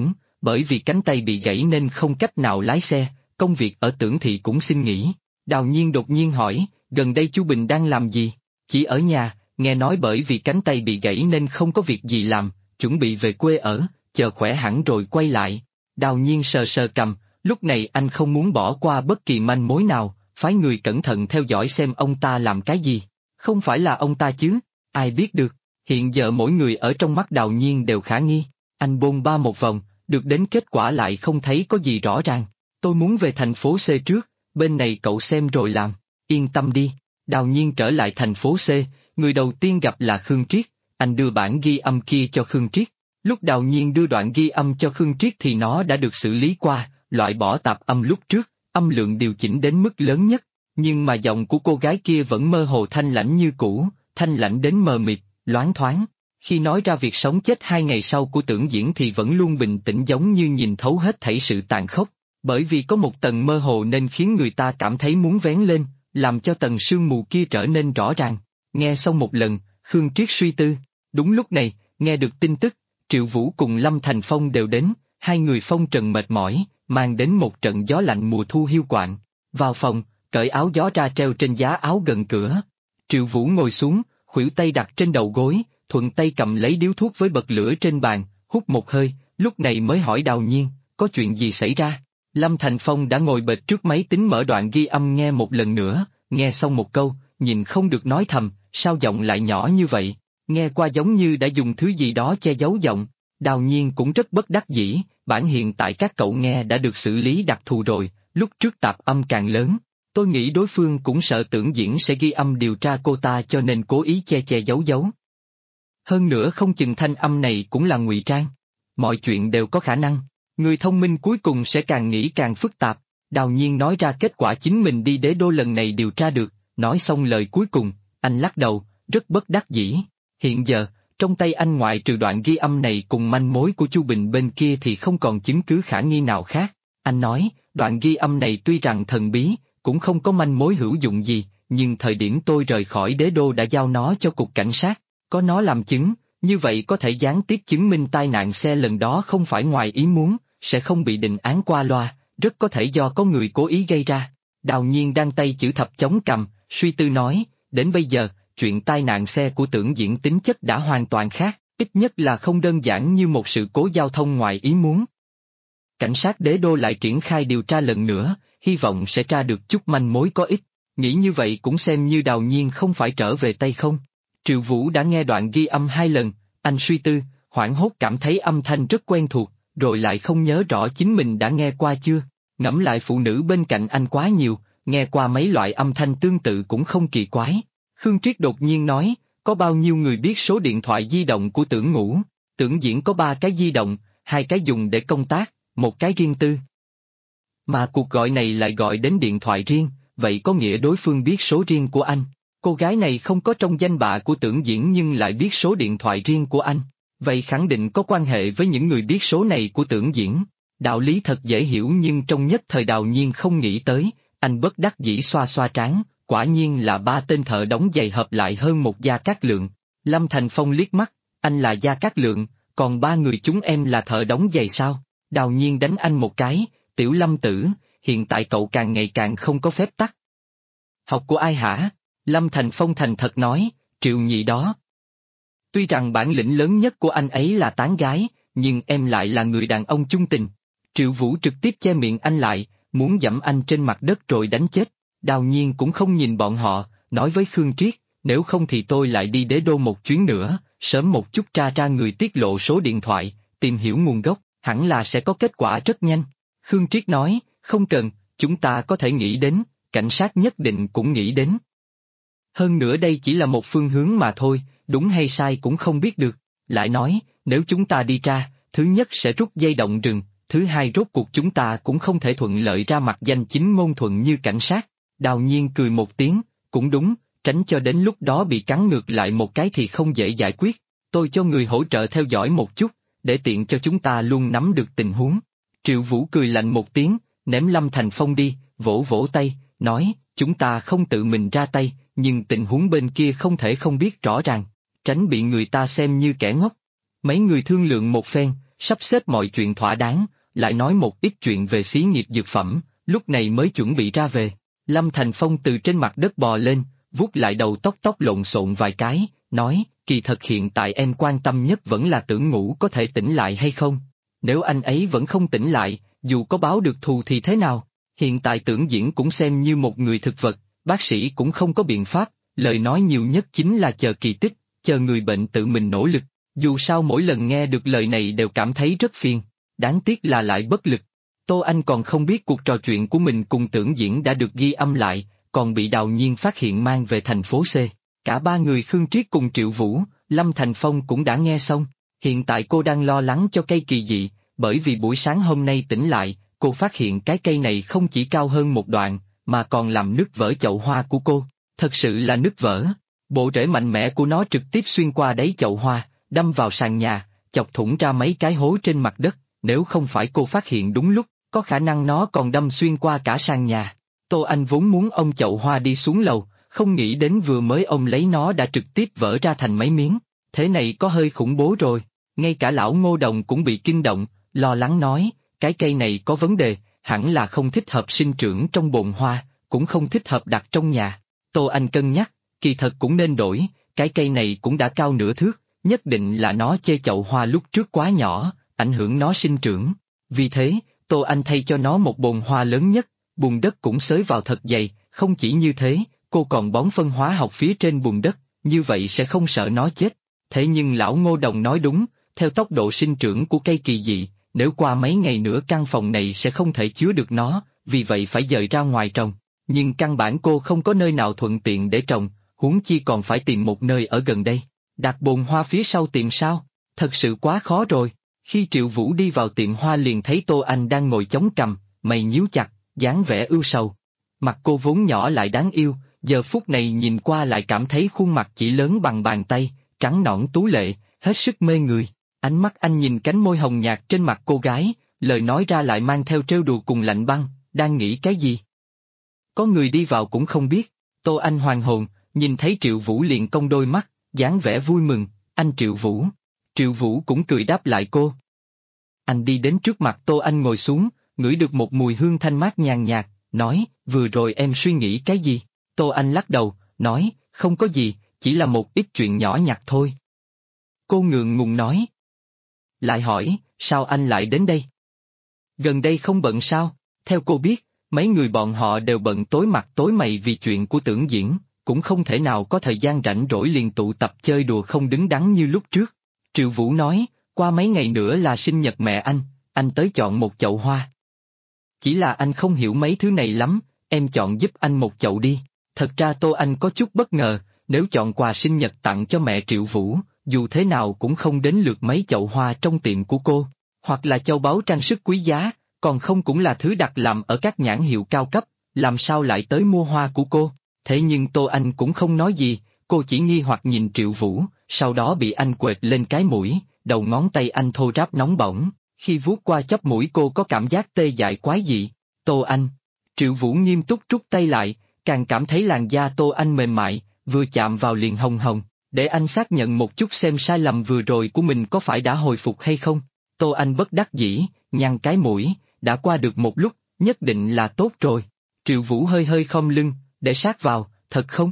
A: bởi vì cánh tay bị gãy nên không cách nào lái xe, công việc ở Tưởng Thị cũng xin nghỉ. Đào Nhiên đột nhiên hỏi, gần đây Chu Bình đang làm gì? Chỉ ở nhà, nghe nói bởi vì cánh tay bị gãy nên không có việc gì làm, chuẩn bị về quê ở, chờ khỏe hẳn rồi quay lại. Đào Nhiên sờ sờ cằm, lúc này anh không muốn bỏ qua bất kỳ manh mối nào, phái người cẩn thận theo dõi xem ông ta làm cái gì. Không phải là ông ta chứ, ai biết được, hiện giờ mỗi người ở trong mắt Đào Nhiên đều khả nghi. Anh bôn ba một vòng, được đến kết quả lại không thấy có gì rõ ràng. Tôi muốn về thành phố C trước, bên này cậu xem rồi làm, yên tâm đi. Đào Nhiên trở lại thành phố C, người đầu tiên gặp là Khương Triết, anh đưa bản ghi âm kia cho Khương Triết. Lúc Đào Nhiên đưa đoạn ghi âm cho Khương Triết thì nó đã được xử lý qua, loại bỏ tạp âm lúc trước, âm lượng điều chỉnh đến mức lớn nhất, nhưng mà giọng của cô gái kia vẫn mơ hồ thanh lãnh như cũ, thanh lãnh đến mờ mịt, loáng thoáng. Khi nói ra việc sống chết 2 ngày sau của Tưởng Diễn thì vẫn luôn bình tĩnh giống như nhìn thấu hết thảy sự tàn khốc, bởi vì có một tầng mơ hồ nên khiến người ta cảm thấy muốn vén lên, làm cho tầng sương mù kia trở nên rõ ràng. Nghe xong một lần, Khương Triết suy tư. Đúng lúc này, nghe được tin tức, Triệu Vũ cùng Lâm Thành Phong đều đến, hai người phong trần mệt mỏi, mang đến một trận gió lạnh mùa thu hiu quạnh. Vào phòng, cởi áo gió ra treo trên giá áo gần cửa. Triệu Vũ ngồi xuống, khuỷu tay đặt trên đầu gối, thuận tay cầm lấy điếu thuốc với bật lửa trên bàn, hút một hơi, lúc này mới hỏi Đào Nhiên, có chuyện gì xảy ra? Lâm Thành Phong đã ngồi bệt trước máy tính mở đoạn ghi âm nghe một lần nữa, nghe xong một câu, nhìn không được nói thầm, sao giọng lại nhỏ như vậy? Nghe qua giống như đã dùng thứ gì đó che giấu giọng. Đào Nhiên cũng rất bất đắc dĩ, bản hiện tại các cậu nghe đã được xử lý đặc thù rồi, lúc trước tạp âm càng lớn. Tôi nghĩ đối phương cũng sợ Tưởng Diễn sẽ ghi âm điều tra cô ta cho nên cố ý che che giấu giấu. Hơn nữa không chừng thanh âm này cũng là ngụy trang. Mọi chuyện đều có khả năng, người thông minh cuối cùng sẽ càng nghĩ càng phức tạp. Đào Nhiên nói ra kết quả chính mình đi đế đô lần này điều tra được, nói xong lời cuối cùng, anh lắc đầu, rất bất đắc dĩ. Hiện giờ, trong tay anh ngoại trừ đoạn ghi âm này cùng manh mối của Chu Bình bên kia thì không còn chứng cứ khả nghi nào khác. Anh nói, đoạn ghi âm này tuy rằng thần bí, cũng không có manh mối hữu dụng gì, nhưng thời điểm tôi rời khỏi đế đô đã giao nó cho cục cảnh sát, có nó làm chứng, như vậy có thể gián tiếp chứng minh tai nạn xe lần đó không phải ngoài ý muốn, sẽ không bị định án qua loa, rất có thể do có người cố ý gây ra. Đào Nhiên đang tay chữ thập chống cằm, suy tư nói, đến bây giờ, chuyện tai nạn xe của Tưởng Diễn tính chất đã hoàn toàn khác, ít nhất là không đơn giản như một sự cố giao thông ngoài ý muốn. Cảnh sát đế đô lại triển khai điều tra lần nữa, hy vọng sẽ tra được chút manh mối có ích, nghĩ như vậy cũng xem như Đào Nhiên không phải trở về tay không. Triệu Vũ đã nghe đoạn ghi âm 2 lần, anh suy tư, hoảng hốt cảm thấy âm thanh rất quen thuộc, rồi lại không nhớ rõ chính mình đã nghe qua chưa. Ngẫm lại phụ nữ bên cạnh anh quá nhiều, nghe qua mấy loại âm thanh tương tự cũng không kỳ quái. Khương Triết đột nhiên nói, có bao nhiêu người biết số điện thoại di động của Tưởng Ngũ? Tưởng Diễn có 3 cái di động, 2 cái dùng để công tác, 1 cái riêng tư. Mà cuộc gọi này lại gọi đến điện thoại riêng, vậy có nghĩa đối phương biết số riêng của anh. Cô gái này không có trong danh bạ của Tưởng Diễn nhưng lại biết số điện thoại riêng của anh. Vậy khẳng định có quan hệ với những người biết số này của Tưởng Diễn. Đạo lý thật dễ hiểu nhưng trong nhất thời Đào Nhiên không nghĩ tới, anh bất đắc dĩ xoa xoa trán, quả nhiên là 3 tên thợ đóng giày hợp lại hơn một Gia Cát Lượng. Lâm Thành Phong liếc mắt, anh là Gia Cát Lượng, còn 3 người chúng em là thợ đóng giày sao? Đào Nhiên đánh anh một cái, Tiểu Lâm tử, hiện tại cậu càng ngày càng không có phép tắc. Học của ai hả? Lâm Thành Phong thành thật nói, Triệu Nhị đó. Tuy rằng bản lĩnh lớn nhất của anh ấy là tán gái, nhưng em lại là người đàn ông chung tình. Triệu Vũ trực tiếp che miệng anh lại, muốn giẫm anh trên mặt đất rồi đánh chết. Đào Nhiên cũng không nhìn bọn họ, nói với Khương Triết, nếu không thì tôi lại đi đế đô một chuyến nữa, sớm một chút tra ra người tiết lộ số điện thoại, tìm hiểu nguồn gốc, hẳn là sẽ có kết quả rất nhanh. Khương Triết nói, không cần, chúng ta có thể nghĩ đến, cảnh sát nhất định cũng nghĩ đến. Hơn nữa đây chỉ là một phương hướng mà thôi, đúng hay sai cũng không biết được. Lại nói, nếu chúng ta đi tra, thứ nhất sẽ rút dây động rừng, thứ hai rốt cuộc chúng ta cũng không thể thuận lợi ra mặt danh chính ngôn thuận như cảnh sát. Đào Nhiên cười một tiếng, cũng đúng, tránh cho đến lúc đó bị cắn ngược lại một cái thì không dễ giải quyết. Tôi cho người hỗ trợ theo dõi một chút, để tiện cho chúng ta luôn nắm được tình huống. Triệu Vũ cười lạnh một tiếng, ném Lâm Thành Phong đi, vỗ vỗ tay, nói, chúng ta không tự mình ra tay, nhưng tình huống bên kia không thể không biết rõ ràng, tránh bị người ta xem như kẻ ngốc. Mấy người thương lượng một phen, sắp xếp mọi chuyện thỏa đáng, lại nói một ít chuyện về xí nghiệp dược phẩm, lúc này mới chuẩn bị ra về. Lâm Thành Phong từ trên mặt đất bò lên, vuốt lại đầu tóc lộn xộn vài cái, nói, kỳ thật hiện tại em quan tâm nhất vẫn là Tưởng Ngũ có thể tỉnh lại hay không. Nếu anh ấy vẫn không tỉnh lại, dù có báo được thù thì thế nào? Hiện tại Tưởng Diễn cũng xem như một người thực vật, bác sĩ cũng không có biện pháp, lời nói nhiều nhất chính là chờ kỳ tích, chờ người bệnh tự mình nỗ lực. Dù sao mỗi lần nghe được lời này đều cảm thấy rất phiền, đáng tiếc là lại bất lực. Tô Anh còn không biết cuộc trò chuyện của mình cùng Tưởng Diễn đã được ghi âm lại, còn bị Đào Nhiên phát hiện mang về thành phố C. Cả ba người Khương Triết cùng Triệu Vũ, Lâm Thành Phong cũng đã nghe xong. Hiện tại cô đang lo lắng cho cây kỳ dị, bởi vì buổi sáng hôm nay tỉnh lại, cô phát hiện cái cây này không chỉ cao hơn một đoạn, mà còn làm nứt vỡ chậu hoa của cô. Thật sự là nứt vỡ. Bộ rễ mạnh mẽ của nó trực tiếp xuyên qua đáy chậu hoa, đâm vào sàn nhà, chọc thủng ra mấy cái hố trên mặt đất. Nếu không phải cô phát hiện đúng lúc, có khả năng nó còn đâm xuyên qua cả sàn nhà. Tô Anh vốn muốn ôm chậu hoa đi xuống lầu, không nghĩ đến vừa mới ôm lấy nó đã trực tiếp vỡ ra thành mấy miếng. Thế này có hơi khủng bố rồi. Ngay cả lão Ngô Đồng cũng bị kinh động, lo lắng nói, cái cây này có vấn đề, hẳn là không thích hợp sinh trưởng trong bồn hoa, cũng không thích hợp đặt trong nhà. Tô Anh cân nhắc, kỳ thật cũng nên đổi, cái cây này cũng đã cao nửa thước, nhất định là nó chê chậu hoa lúc trước quá nhỏ, ảnh hưởng nó sinh trưởng. Vì thế, Tô Anh thay cho nó một bồn hoa lớn nhất, bùn đất cũng xới vào thật dày, không chỉ như thế, cô còn bón phân hóa học phía trên bùn đất, như vậy sẽ không sợ nó chết. Thế nhưng lão Ngô Đồng nói đúng, theo tốc độ sinh trưởng của cây kỳ dị, nếu qua mấy ngày nữa căn phòng này sẽ không thể chứa được nó, vì vậy phải dời ra ngoài trồng. Nhưng căn bản cô không có nơi nào thuận tiện để trồng, huống chi còn phải tìm một nơi ở gần đây. Đặt bồn hoa phía sau tiệm sao? Thật sự quá khó rồi. Khi Triệu Vũ đi vào tiệm hoa liền thấy Tô Anh đang ngồi chống cằm, mày nhíu chặt, dáng vẻ ưu sầu. Mặt cô vốn nhỏ lại đáng yêu, giờ phút này nhìn qua lại cảm thấy khuôn mặt chỉ lớn bằng bàn tay, trắng nõn tú lệ, hết sức mê người. Ánh mắt anh nhìn cánh môi hồng nhạt trên mặt cô gái, lời nói ra lại mang theo trêu đùa cùng lạnh băng, đang nghĩ cái gì? Có người đi vào cũng không biết. Tô Anh hoàn hồn, nhìn thấy Triệu Vũ liền cong đôi mắt, dáng vẻ vui mừng, anh Triệu Vũ. Triệu Vũ cũng cười đáp lại cô. Anh đi đến trước mặt Tô Anh ngồi xuống, ngửi được một mùi hương thanh mát nhàn nhạt, nói, vừa rồi em suy nghĩ cái gì? Tô Anh lắc đầu, nói, không có gì, chỉ là một ít chuyện nhỏ nhặt thôi. Cô ngượng ngùng nói. Lại hỏi, sao anh lại đến đây? Gần đây không bận sao? Theo cô biết, mấy người bọn họ đều bận tối mặt tối mày vì chuyện của Tưởng Diễn, cũng không thể nào có thời gian rảnh rỗi liền tụ tập chơi đùa không đứng đắn như lúc trước. Triệu Vũ nói, qua mấy ngày nữa là sinh nhật mẹ anh tới chọn một chậu hoa. Chỉ là anh không hiểu mấy thứ này lắm, em chọn giúp anh một chậu đi. Thật ra Tô Anh có chút bất ngờ, nếu chọn quà sinh nhật tặng cho mẹ Triệu Vũ, dù thế nào cũng không đến lượt mấy chậu hoa trong tiệm của cô, hoặc là châu báu trang sức quý giá, còn không cũng là thứ đặt làm ở các nhãn hiệu cao cấp, làm sao lại tới mua hoa của cô. Thế nhưng Tô Anh cũng không nói gì, cô chỉ nghi hoặc nhìn Triệu Vũ, sau đó bị anh quệt lên cái mũi, đầu ngón tay anh thô ráp nóng bỏng, khi vuốt qua chóp mũi cô có cảm giác tê dại quái dị. Tô Anh. Triệu Vũ nghiêm túc rút tay lại, càng cảm thấy làn da Tô Anh mềm mại, vừa chạm vào liền hồng hồng, để anh xác nhận một chút xem sai lầm vừa rồi của mình có phải đã hồi phục hay không. Tô Anh bất đắc dĩ, nhăn cái mũi, đã qua được một lúc, nhất định là tốt rồi. Triệu Vũ hơi hơi khom lưng, để sát vào, thật không?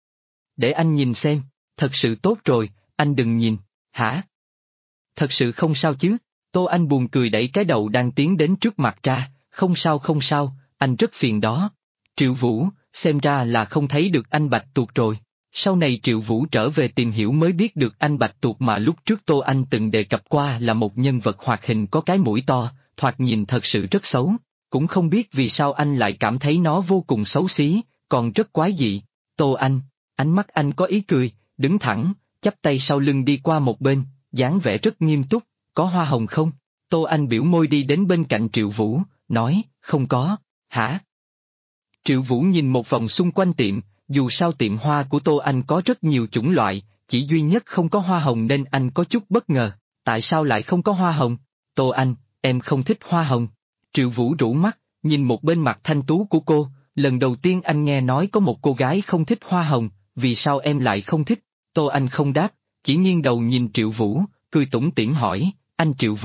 A: Để anh nhìn xem, thật sự tốt rồi, anh đừng nhìn, hả? Thật sự không sao chứ? Tô Anh buồn cười đẩy cái đầu đang tiến đến trước mặt ra, không sao, anh rất phiền đó. Triệu Vũ, xem ra là không thấy được anh Bạch Tuộc rồi. Sau này Triệu Vũ trở về tìm hiểu mới biết được anh Bạch Tuộc mà lúc trước Tô Anh từng đề cập qua là một nhân vật hoạt hình có cái mũi to, thoạt nhìn thật sự rất xấu. Cũng không biết vì sao anh lại cảm thấy nó vô cùng xấu xí, còn rất quái dị. Tô Anh, ánh mắt anh có ý cười, đứng thẳng, chắp tay sau lưng đi qua một bên, dáng vẻ rất nghiêm túc, có hoa hồng không? Tô Anh biểu môi đi đến bên cạnh Triệu Vũ, nói, không có, hả? Triệu Vũ nhìn một vòng xung quanh tiệm, dù sao tiệm hoa của Tô Anh có rất nhiều chủng loại, chỉ duy nhất không có hoa hồng nên anh có chút bất ngờ, tại sao lại không có hoa hồng? Tô Anh, em không thích hoa hồng. Triệu Vũ rũ mắt, nhìn một bên mặt thanh tú của cô, lần đầu tiên anh nghe nói có một cô gái không thích hoa hồng, vì sao em lại không thích? Tô Anh không đáp, chỉ nghiêng đầu nhìn Triệu Vũ, cười tủm tỉm hỏi, anh Triệu Vũ,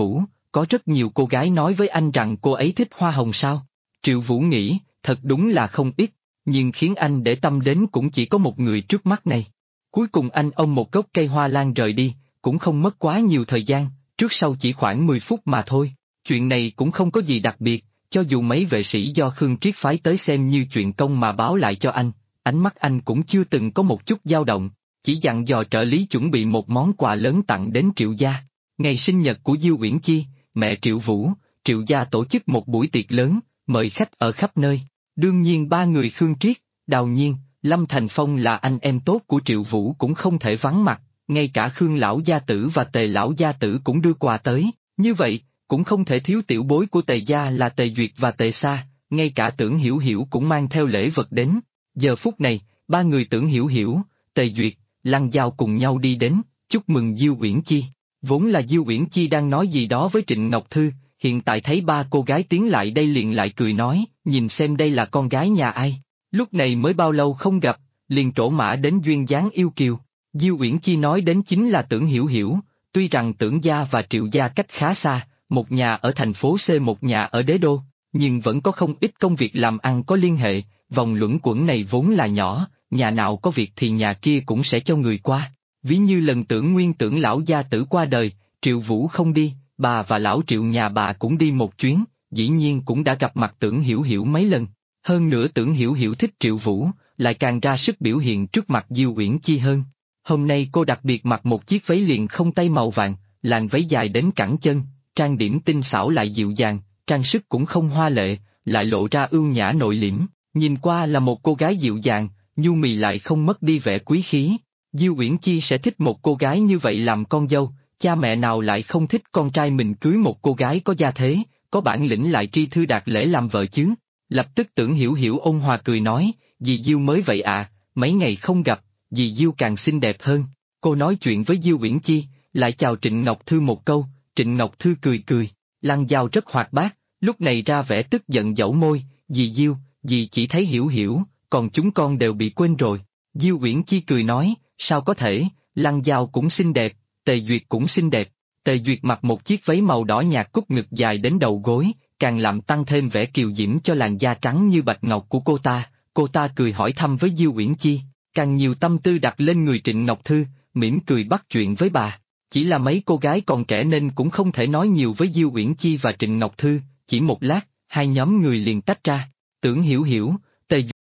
A: có rất nhiều cô gái nói với anh rằng cô ấy thích hoa hồng sao? Triệu Vũ nghĩ, thật đúng là không ít, nhưng khiến anh để tâm đến cũng chỉ có một người trước mắt này. Cuối cùng anh ôm một gốc cây hoa lan rời đi, cũng không mất quá nhiều thời gian, trước sau chỉ khoảng 10 phút mà thôi. Chuyện này cũng không có gì đặc biệt, cho dù mấy vệ sĩ do Khương Triết phái tới xem như chuyện công mà báo lại cho anh, ánh mắt anh cũng chưa từng có một chút dao động, chỉ dặn dò trợ lý chuẩn bị một món quà lớn tặng đến Triệu gia. Ngày sinh nhật của Diêu Uyển Chi, mẹ Triệu Vũ, Triệu gia tổ chức một buổi tiệc lớn, mời khách ở khắp nơi. Đương nhiên ba người Khương Triết, Đào Nhiên, Lâm Thành Phong là anh em tốt của Triệu Vũ cũng không thể vắng mặt, ngay cả Khương lão gia tử và Tề lão gia tử cũng đưa quà tới, như vậy, cũng không thể thiếu tiểu bối của Tề gia là Tề Duyệt và Tề Sa, ngay cả Tưởng Hiểu Hiểu cũng mang theo lễ vật đến. Giờ phút này, ba người Tưởng Hiểu Hiểu, Tề Duyệt, Lăng Giao cùng nhau đi đến, chúc mừng Diêu Uyển Chi. Vốn là Diêu Uyển Chi đang nói gì đó với Trịnh Ngọc Thư, hiện tại thấy ba cô gái tiến lại đây liền lại cười nói, nhìn xem đây là con gái nhà ai. Lúc này mới bao lâu không gặp, liền trổ mã đến duyên dáng yêu kiều. Diêu Uyển Chi nói đến chính là Tưởng Hiểu Hiểu, tuy rằng Tưởng gia và Triệu gia cách khá xa, một nhà ở thành phố C một nhà ở Đế Đô, nhưng vẫn có không ít công việc làm ăn có liên hệ, vòng luẩn quẩn này vốn là nhỏ, nhà nào có việc thì nhà kia cũng sẽ cho người qua. Ví như lần Tưởng Nguyên Tưởng lão gia tử qua đời, Triệu Vũ không đi, bà và lão Triệu nhà bà cũng đi một chuyến, dĩ nhiên cũng đã gặp mặt Tưởng Hiểu Hiểu mấy lần. Hơn nữa Tưởng Hiểu Hiểu thích Triệu Vũ, lại càng ra sức biểu hiện trước mặt Diêu Uyển Chi hơn. Hôm nay cô đặc biệt mặc một chiếc váy liền không tay màu vàng, làn váy dài đến cẳng chân, trang điểm tinh xảo lại dịu dàng, trang sức cũng không hoa lệ, lại lộ ra ưu nhã nội liễm, nhìn qua là một cô gái dịu dàng, nhu mì lại không mất đi vẻ quý khí. Diêu Uyển Chi sẽ thích một cô gái như vậy làm con dâu, cha mẹ nào lại không thích con trai mình cưới một cô gái có gia thế, có bản lĩnh lại tri thư đạt lễ làm vợ chứ. Lập tức Tưởng Hiểu Hiểu ôn hòa cười nói, dì Diêu mới vậy à, mấy ngày không gặp, dì Diêu càng xinh đẹp hơn. Cô nói chuyện với Diêu Uyển Chi, lại chào Trịnh Ngọc Thư một câu, Trịnh Ngọc Thư cười cười, Lăng Giao rất hoạt bát, lúc này ra vẻ tức giận dẫu môi, dì Diêu, dì chỉ thấy Hiểu Hiểu, còn chúng con đều bị quên rồi. Diêu Uyển Chi cười nói, sao có thể, Lăng Giao cũng xinh đẹp, Tề Duyệt cũng xinh đẹp. Tề Duyệt mặc một chiếc váy màu đỏ nhạt cúc ngực dài đến đầu gối, càng làm tăng thêm vẻ kiều diễm cho làn da trắng như bạch ngọc của cô ta. Cô ta cười hỏi thăm với Diêu Uyển Chi, càng nhiều tâm tư đặt lên người Trịnh Ngọc Thư, mỉm cười bắt chuyện với bà. Chỉ là mấy cô gái còn trẻ nên cũng không thể nói nhiều với Diêu Uyển Chi và Trịnh Ngọc Thư, chỉ một lát, hai nhóm người liền tách ra. Tưởng Hiểu Hiểu, Tề Duyệt.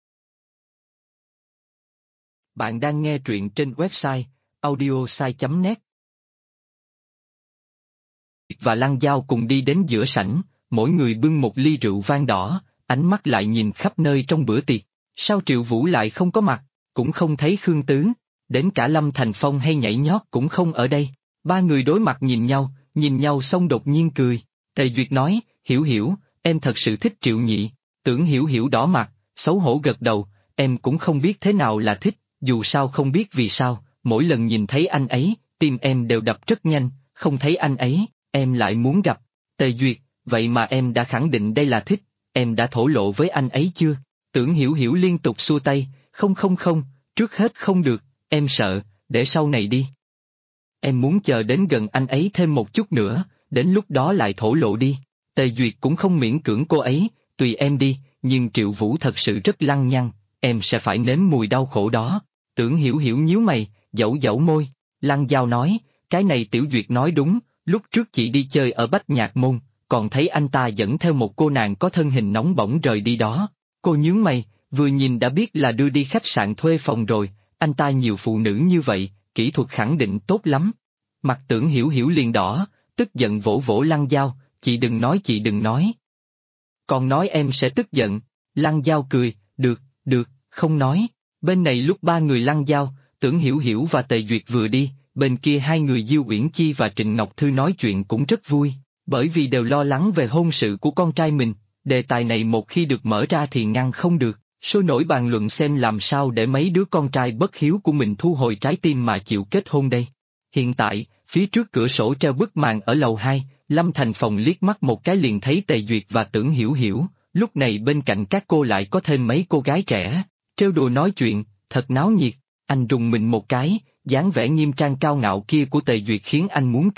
A: Bạn đang nghe truyện trên website audiosai.net. Và Lăng Giao cùng đi đến giữa sảnh, mỗi người bưng một ly rượu vang đỏ, ánh mắt lại nhìn khắp nơi trong bữa tiệc. Sao Triệu Vũ lại không có mặt, cũng không thấy Khương Tứ, đến cả Lâm Thành Phong hay nhảy nhót cũng không ở đây. Ba người đối mặt nhìn nhau xong đột nhiên cười. Tề Duyệt nói, Hiểu Hiểu, em thật sự thích Triệu Nhị. Tưởng Hiểu Hiểu đỏ mặt, xấu hổ gật đầu, em cũng không biết thế nào là thích, dù sao không biết vì sao, mỗi lần nhìn thấy anh ấy, tim em đều đập rất nhanh, không thấy anh ấy, em lại muốn gặp. Tề Duyệt, vậy mà em đã khẳng định đây là thích, em đã thổ lộ với anh ấy chưa? Tưởng Hiểu Hiểu liên tục xua tay, không, trước hết không được, em sợ, để sau này đi. Em muốn chờ đến gần anh ấy thêm một chút nữa, đến lúc đó lại thổ lộ đi. Tề Duyệt cũng không miễn cưỡng cô ấy, tùy em đi, nhưng Triệu Vũ thật sự rất lăng nhăng, em sẽ phải nếm mùi đau khổ đó. Tưởng Hiểu Hiểu nhíu mày, dẫu môi. Lăng Giao nói, cái này Tiểu Duyệt nói đúng, lúc trước chị đi chơi ở Bách Nhạc Môn, còn thấy anh ta dẫn theo một cô nàng có thân hình nóng bỏng rời đi đó. Cô nhướng mày, vừa nhìn đã biết là đưa đi khách sạn thuê phòng rồi, anh ta nhiều phụ nữ như vậy, kỹ thuật khẳng định tốt lắm. Mặt Tưởng Hiểu Hiểu liền đỏ, tức giận vỗ vỗ Lăng Giao, chị đừng nói. Còn nói em sẽ tức giận. Lăng Giao cười, được, không nói. Bên này lúc ba người Lăng Giao, Tưởng Hiểu Hiểu và Tề Duyệt vừa đi, bên kia hai người Diêu Uyển Chi và Trịnh Ngọc Thư nói chuyện cũng rất vui, bởi vì đều lo lắng về hôn sự của con trai mình. Đề tài này một khi được mở ra thì ngăn không được, sôi nổi bàn luận xem làm sao để mấy đứa con trai bất hiếu của mình thu hồi trái tim mà chịu kết hôn đây. Hiện tại, phía trước cửa sổ treo bức màn ở lầu 2, Lâm Thành Phong liếc mắt một cái liền thấy Tề Duyệt và Tưởng Hiểu Hiểu, lúc này bên cạnh các cô lại có thêm mấy cô gái trẻ, trêu đùa nói chuyện, thật náo nhiệt. Anh rùng mình một cái, dáng vẻ nghiêm trang cao ngạo kia của Tề Duyệt khiến anh muốn cười,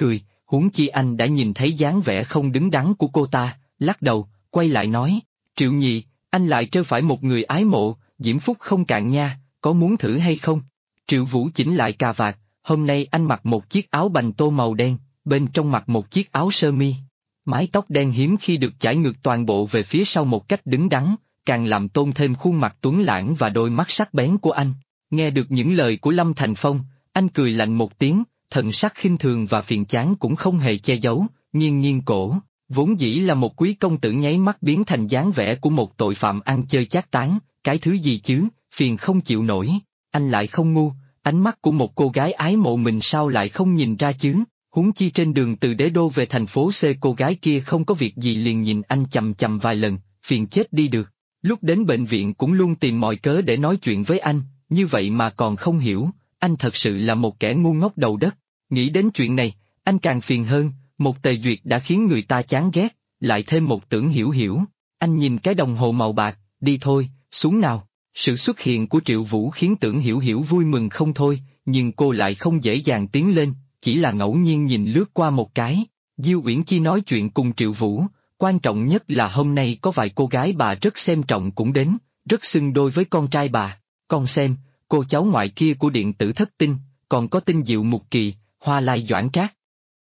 A: huống chi anh đã nhìn thấy dáng vẻ không đứng đắn của cô ta, lắc đầu, quay lại nói, Triệu Nhị, anh lại trêu phải một người ái mộ, diễm phúc không cạn nha, có muốn thử hay không? Triệu Vũ chỉnh lại cà vạt, hôm nay anh mặc một chiếc áo bành tô màu đen, bên trong mặc một chiếc áo sơ mi. Mái tóc đen hiếm khi được chải ngược toàn bộ về phía sau một cách đứng đắn, càng làm tôn thêm khuôn mặt tuấn lãng và đôi mắt sắc bén của anh. Nghe được những lời của Lâm Thành Phong, anh cười lạnh một tiếng, thần sắc khinh thường và phiền chán cũng không hề che giấu, nghiêng nghiêng cổ, vốn dĩ là một quý công tử nháy mắt biến thành dáng vẻ của một tội phạm ăn chơi chát tán, cái thứ gì chứ, phiền không chịu nổi, anh lại không ngu, ánh mắt của một cô gái ái mộ mình sao lại không nhìn ra chứ, huống chi trên đường từ Đế Đô về thành phố C cô gái kia không có việc gì liền nhìn anh chằm chằm vài lần, phiền chết đi được, lúc đến bệnh viện cũng luôn tìm mọi cớ để nói chuyện với anh, như vậy mà còn không hiểu, anh thật sự là một kẻ ngu ngốc đầu đất, nghĩ đến chuyện này, anh càng phiền hơn, một Tề Duyệt đã khiến người ta chán ghét, lại thêm một Tưởng Hiểu Hiểu, anh nhìn cái đồng hồ màu bạc, đi thôi, xuống nào. Sự xuất hiện của Triệu Vũ khiến Tưởng Hiểu Hiểu vui mừng không thôi, nhưng cô lại không dễ dàng tiến lên, chỉ là ngẫu nhiên nhìn lướt qua một cái. Diêu Uyển Chi nói chuyện cùng Triệu Vũ, quan trọng nhất là hôm nay có vài cô gái bà rất xem trọng cũng đến, rất xưng đôi với con trai bà. Con xem, cô cháu ngoại kia của điện tử Thất Tinh, còn có Tinh Diệu Mục Kỳ, Hoa Lai Doãn Trác.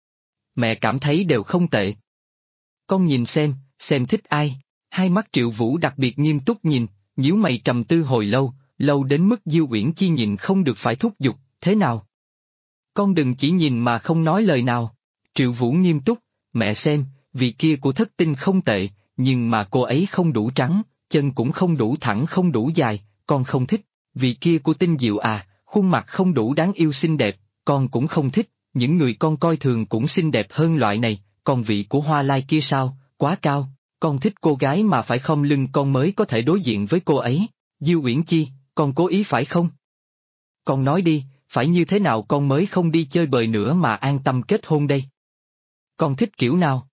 A: Mẹ cảm thấy đều không tệ. Con nhìn xem thích ai? Hai mắt Triệu Vũ đặc biệt nghiêm túc nhìn, nhíu mày trầm tư hồi lâu, lâu đến mức Diêu Uyển Chi nhìn không được phải thúc giục, thế nào? Con đừng chỉ nhìn mà không nói lời nào. Triệu Vũ nghiêm túc, mẹ xem, vị kia của Thất Tinh không tệ, nhưng mà cô ấy không đủ trắng, chân cũng không đủ thẳng không đủ dài, con không thích. Vị kia của Tinh Diệu à, khuôn mặt không đủ đáng yêu xinh đẹp, con cũng không thích, những người con coi thường cũng xinh đẹp hơn loại này, còn vị của Hoa Lai kia sao, quá cao, con thích cô gái mà phải khom lưng con mới có thể đối diện với cô ấy. Diêu Uyển Chi, con cố ý phải không? Con nói đi, phải như thế nào con mới không đi chơi bời nữa mà an tâm kết hôn đây? Con thích kiểu nào?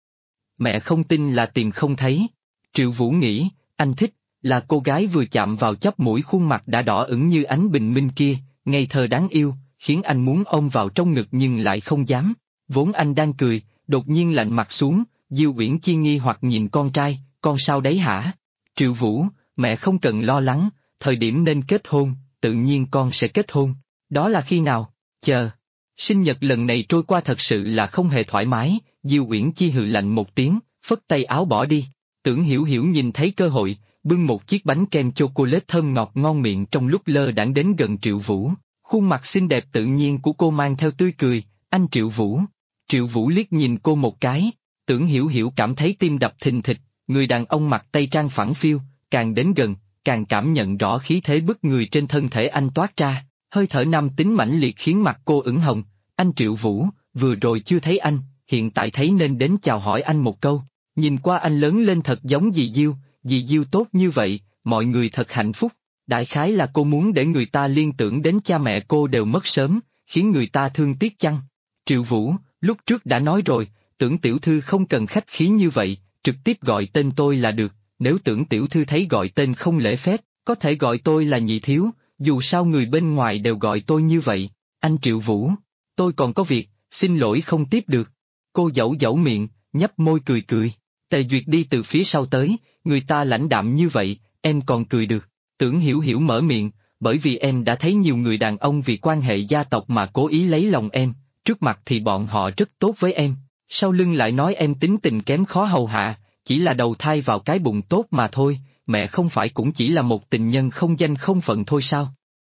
A: Mẹ không tin là tìm không thấy. Triệu Vũ nghĩ, anh thích, là cô gái vừa chạm vào chóp mũi khuôn mặt đã đỏ ửng như ánh bình minh kia, ngây thơ đáng yêu, khiến anh muốn ôm vào trong ngực nhưng lại không dám. Vốn anh đang cười, đột nhiên lạnh mặt xuống, Diêu Uyển Chi nghi hoặc nhìn con trai, con sao đấy hả? Triệu Vũ, mẹ không cần lo lắng, thời điểm nên kết hôn, tự nhiên con sẽ kết hôn. Đó là khi nào? Chờ. Sinh nhật lần này trôi qua thật sự là không hề thoải mái, Diêu Uyển Chi hừ lạnh một tiếng, phất tay áo bỏ đi. Tưởng Hiểu Hiểu nhìn thấy cơ hội, bưng một chiếc bánh kem chocolate thơm ngọt ngon miệng trong lúc lơ đãng đến gần Triệu Vũ. Khuôn mặt xinh đẹp tự nhiên của cô mang theo tươi cười, anh Triệu Vũ. Triệu Vũ liếc nhìn cô một cái, Tưởng Hiểu Hiểu cảm thấy tim đập thình thịch, người đàn ông mặc tây trang phẳng phiu, càng đến gần, càng cảm nhận rõ khí thế bức người trên thân thể anh toát ra, hơi thở nam tính mãnh liệt khiến mặt cô ửng hồng, anh Triệu Vũ, vừa rồi chưa thấy anh, hiện tại thấy nên đến chào hỏi anh một câu, nhìn qua anh lớn lên thật giống dì Diêu tốt như vậy, mọi người thật hạnh phúc. Đại khái là cô muốn để người ta liên tưởng đến cha mẹ cô đều mất sớm, khiến người ta thương tiếc chăng? Triệu Vũ, lúc trước đã nói rồi, Tưởng tiểu thư không cần khách khí như vậy, trực tiếp gọi tên tôi là được, nếu Tưởng tiểu thư thấy gọi tên không lễ phép, có thể gọi tôi là Nhị thiếu, dù sao người bên ngoài đều gọi tôi như vậy. Anh Triệu Vũ, tôi còn có việc, xin lỗi không tiếp được. Cô dẫu miệng, nhấp môi cười cười. Tề Duyệt đi từ phía sau tới, người ta lãnh đạm như vậy, em còn cười được. Tưởng Hiểu Hiểu mở miệng, bởi vì em đã thấy nhiều người đàn ông vì quan hệ gia tộc mà cố ý lấy lòng em, trước mặt thì bọn họ rất tốt với em, sau lưng lại nói em tính tình kém khó hầu hạ, chỉ là đầu thai vào cái bụng tốt mà thôi, mẹ không phải cũng chỉ là một tình nhân không danh không phận thôi sao?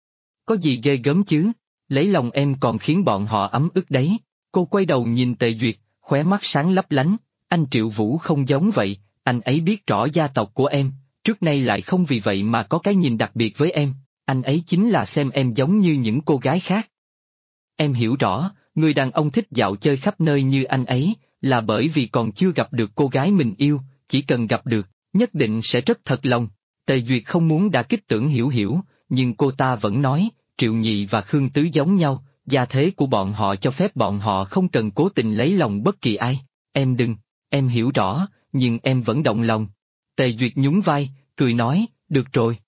A: Có gì ghê gớm chứ, lấy lòng em còn khiến bọn họ ấm ức đấy. Cô quay đầu nhìn Tề Duyệt, khóe mắt sáng lấp lánh, anh Triệu Vũ không giống vậy, anh ấy biết rõ gia tộc của em. Trước nay lại không vì vậy mà có cái nhìn đặc biệt với em, anh ấy chính là xem em giống như những cô gái khác. Em hiểu rõ, người đàn ông thích dạo chơi khắp nơi như anh ấy, là bởi vì còn chưa gặp được cô gái mình yêu, chỉ cần gặp được, nhất định sẽ rất thật lòng. Tề Duyệt không muốn đả kích Tưởng Hiểu Hiểu, nhưng cô ta vẫn nói, Triệu Nhị và Khương Tứ giống nhau, gia thế của bọn họ cho phép bọn họ không cần cố tình lấy lòng bất kỳ ai. Em đừng, em hiểu rõ, nhưng em vẫn động lòng. Tề Duyệt nhún vai, cười nói, được rồi.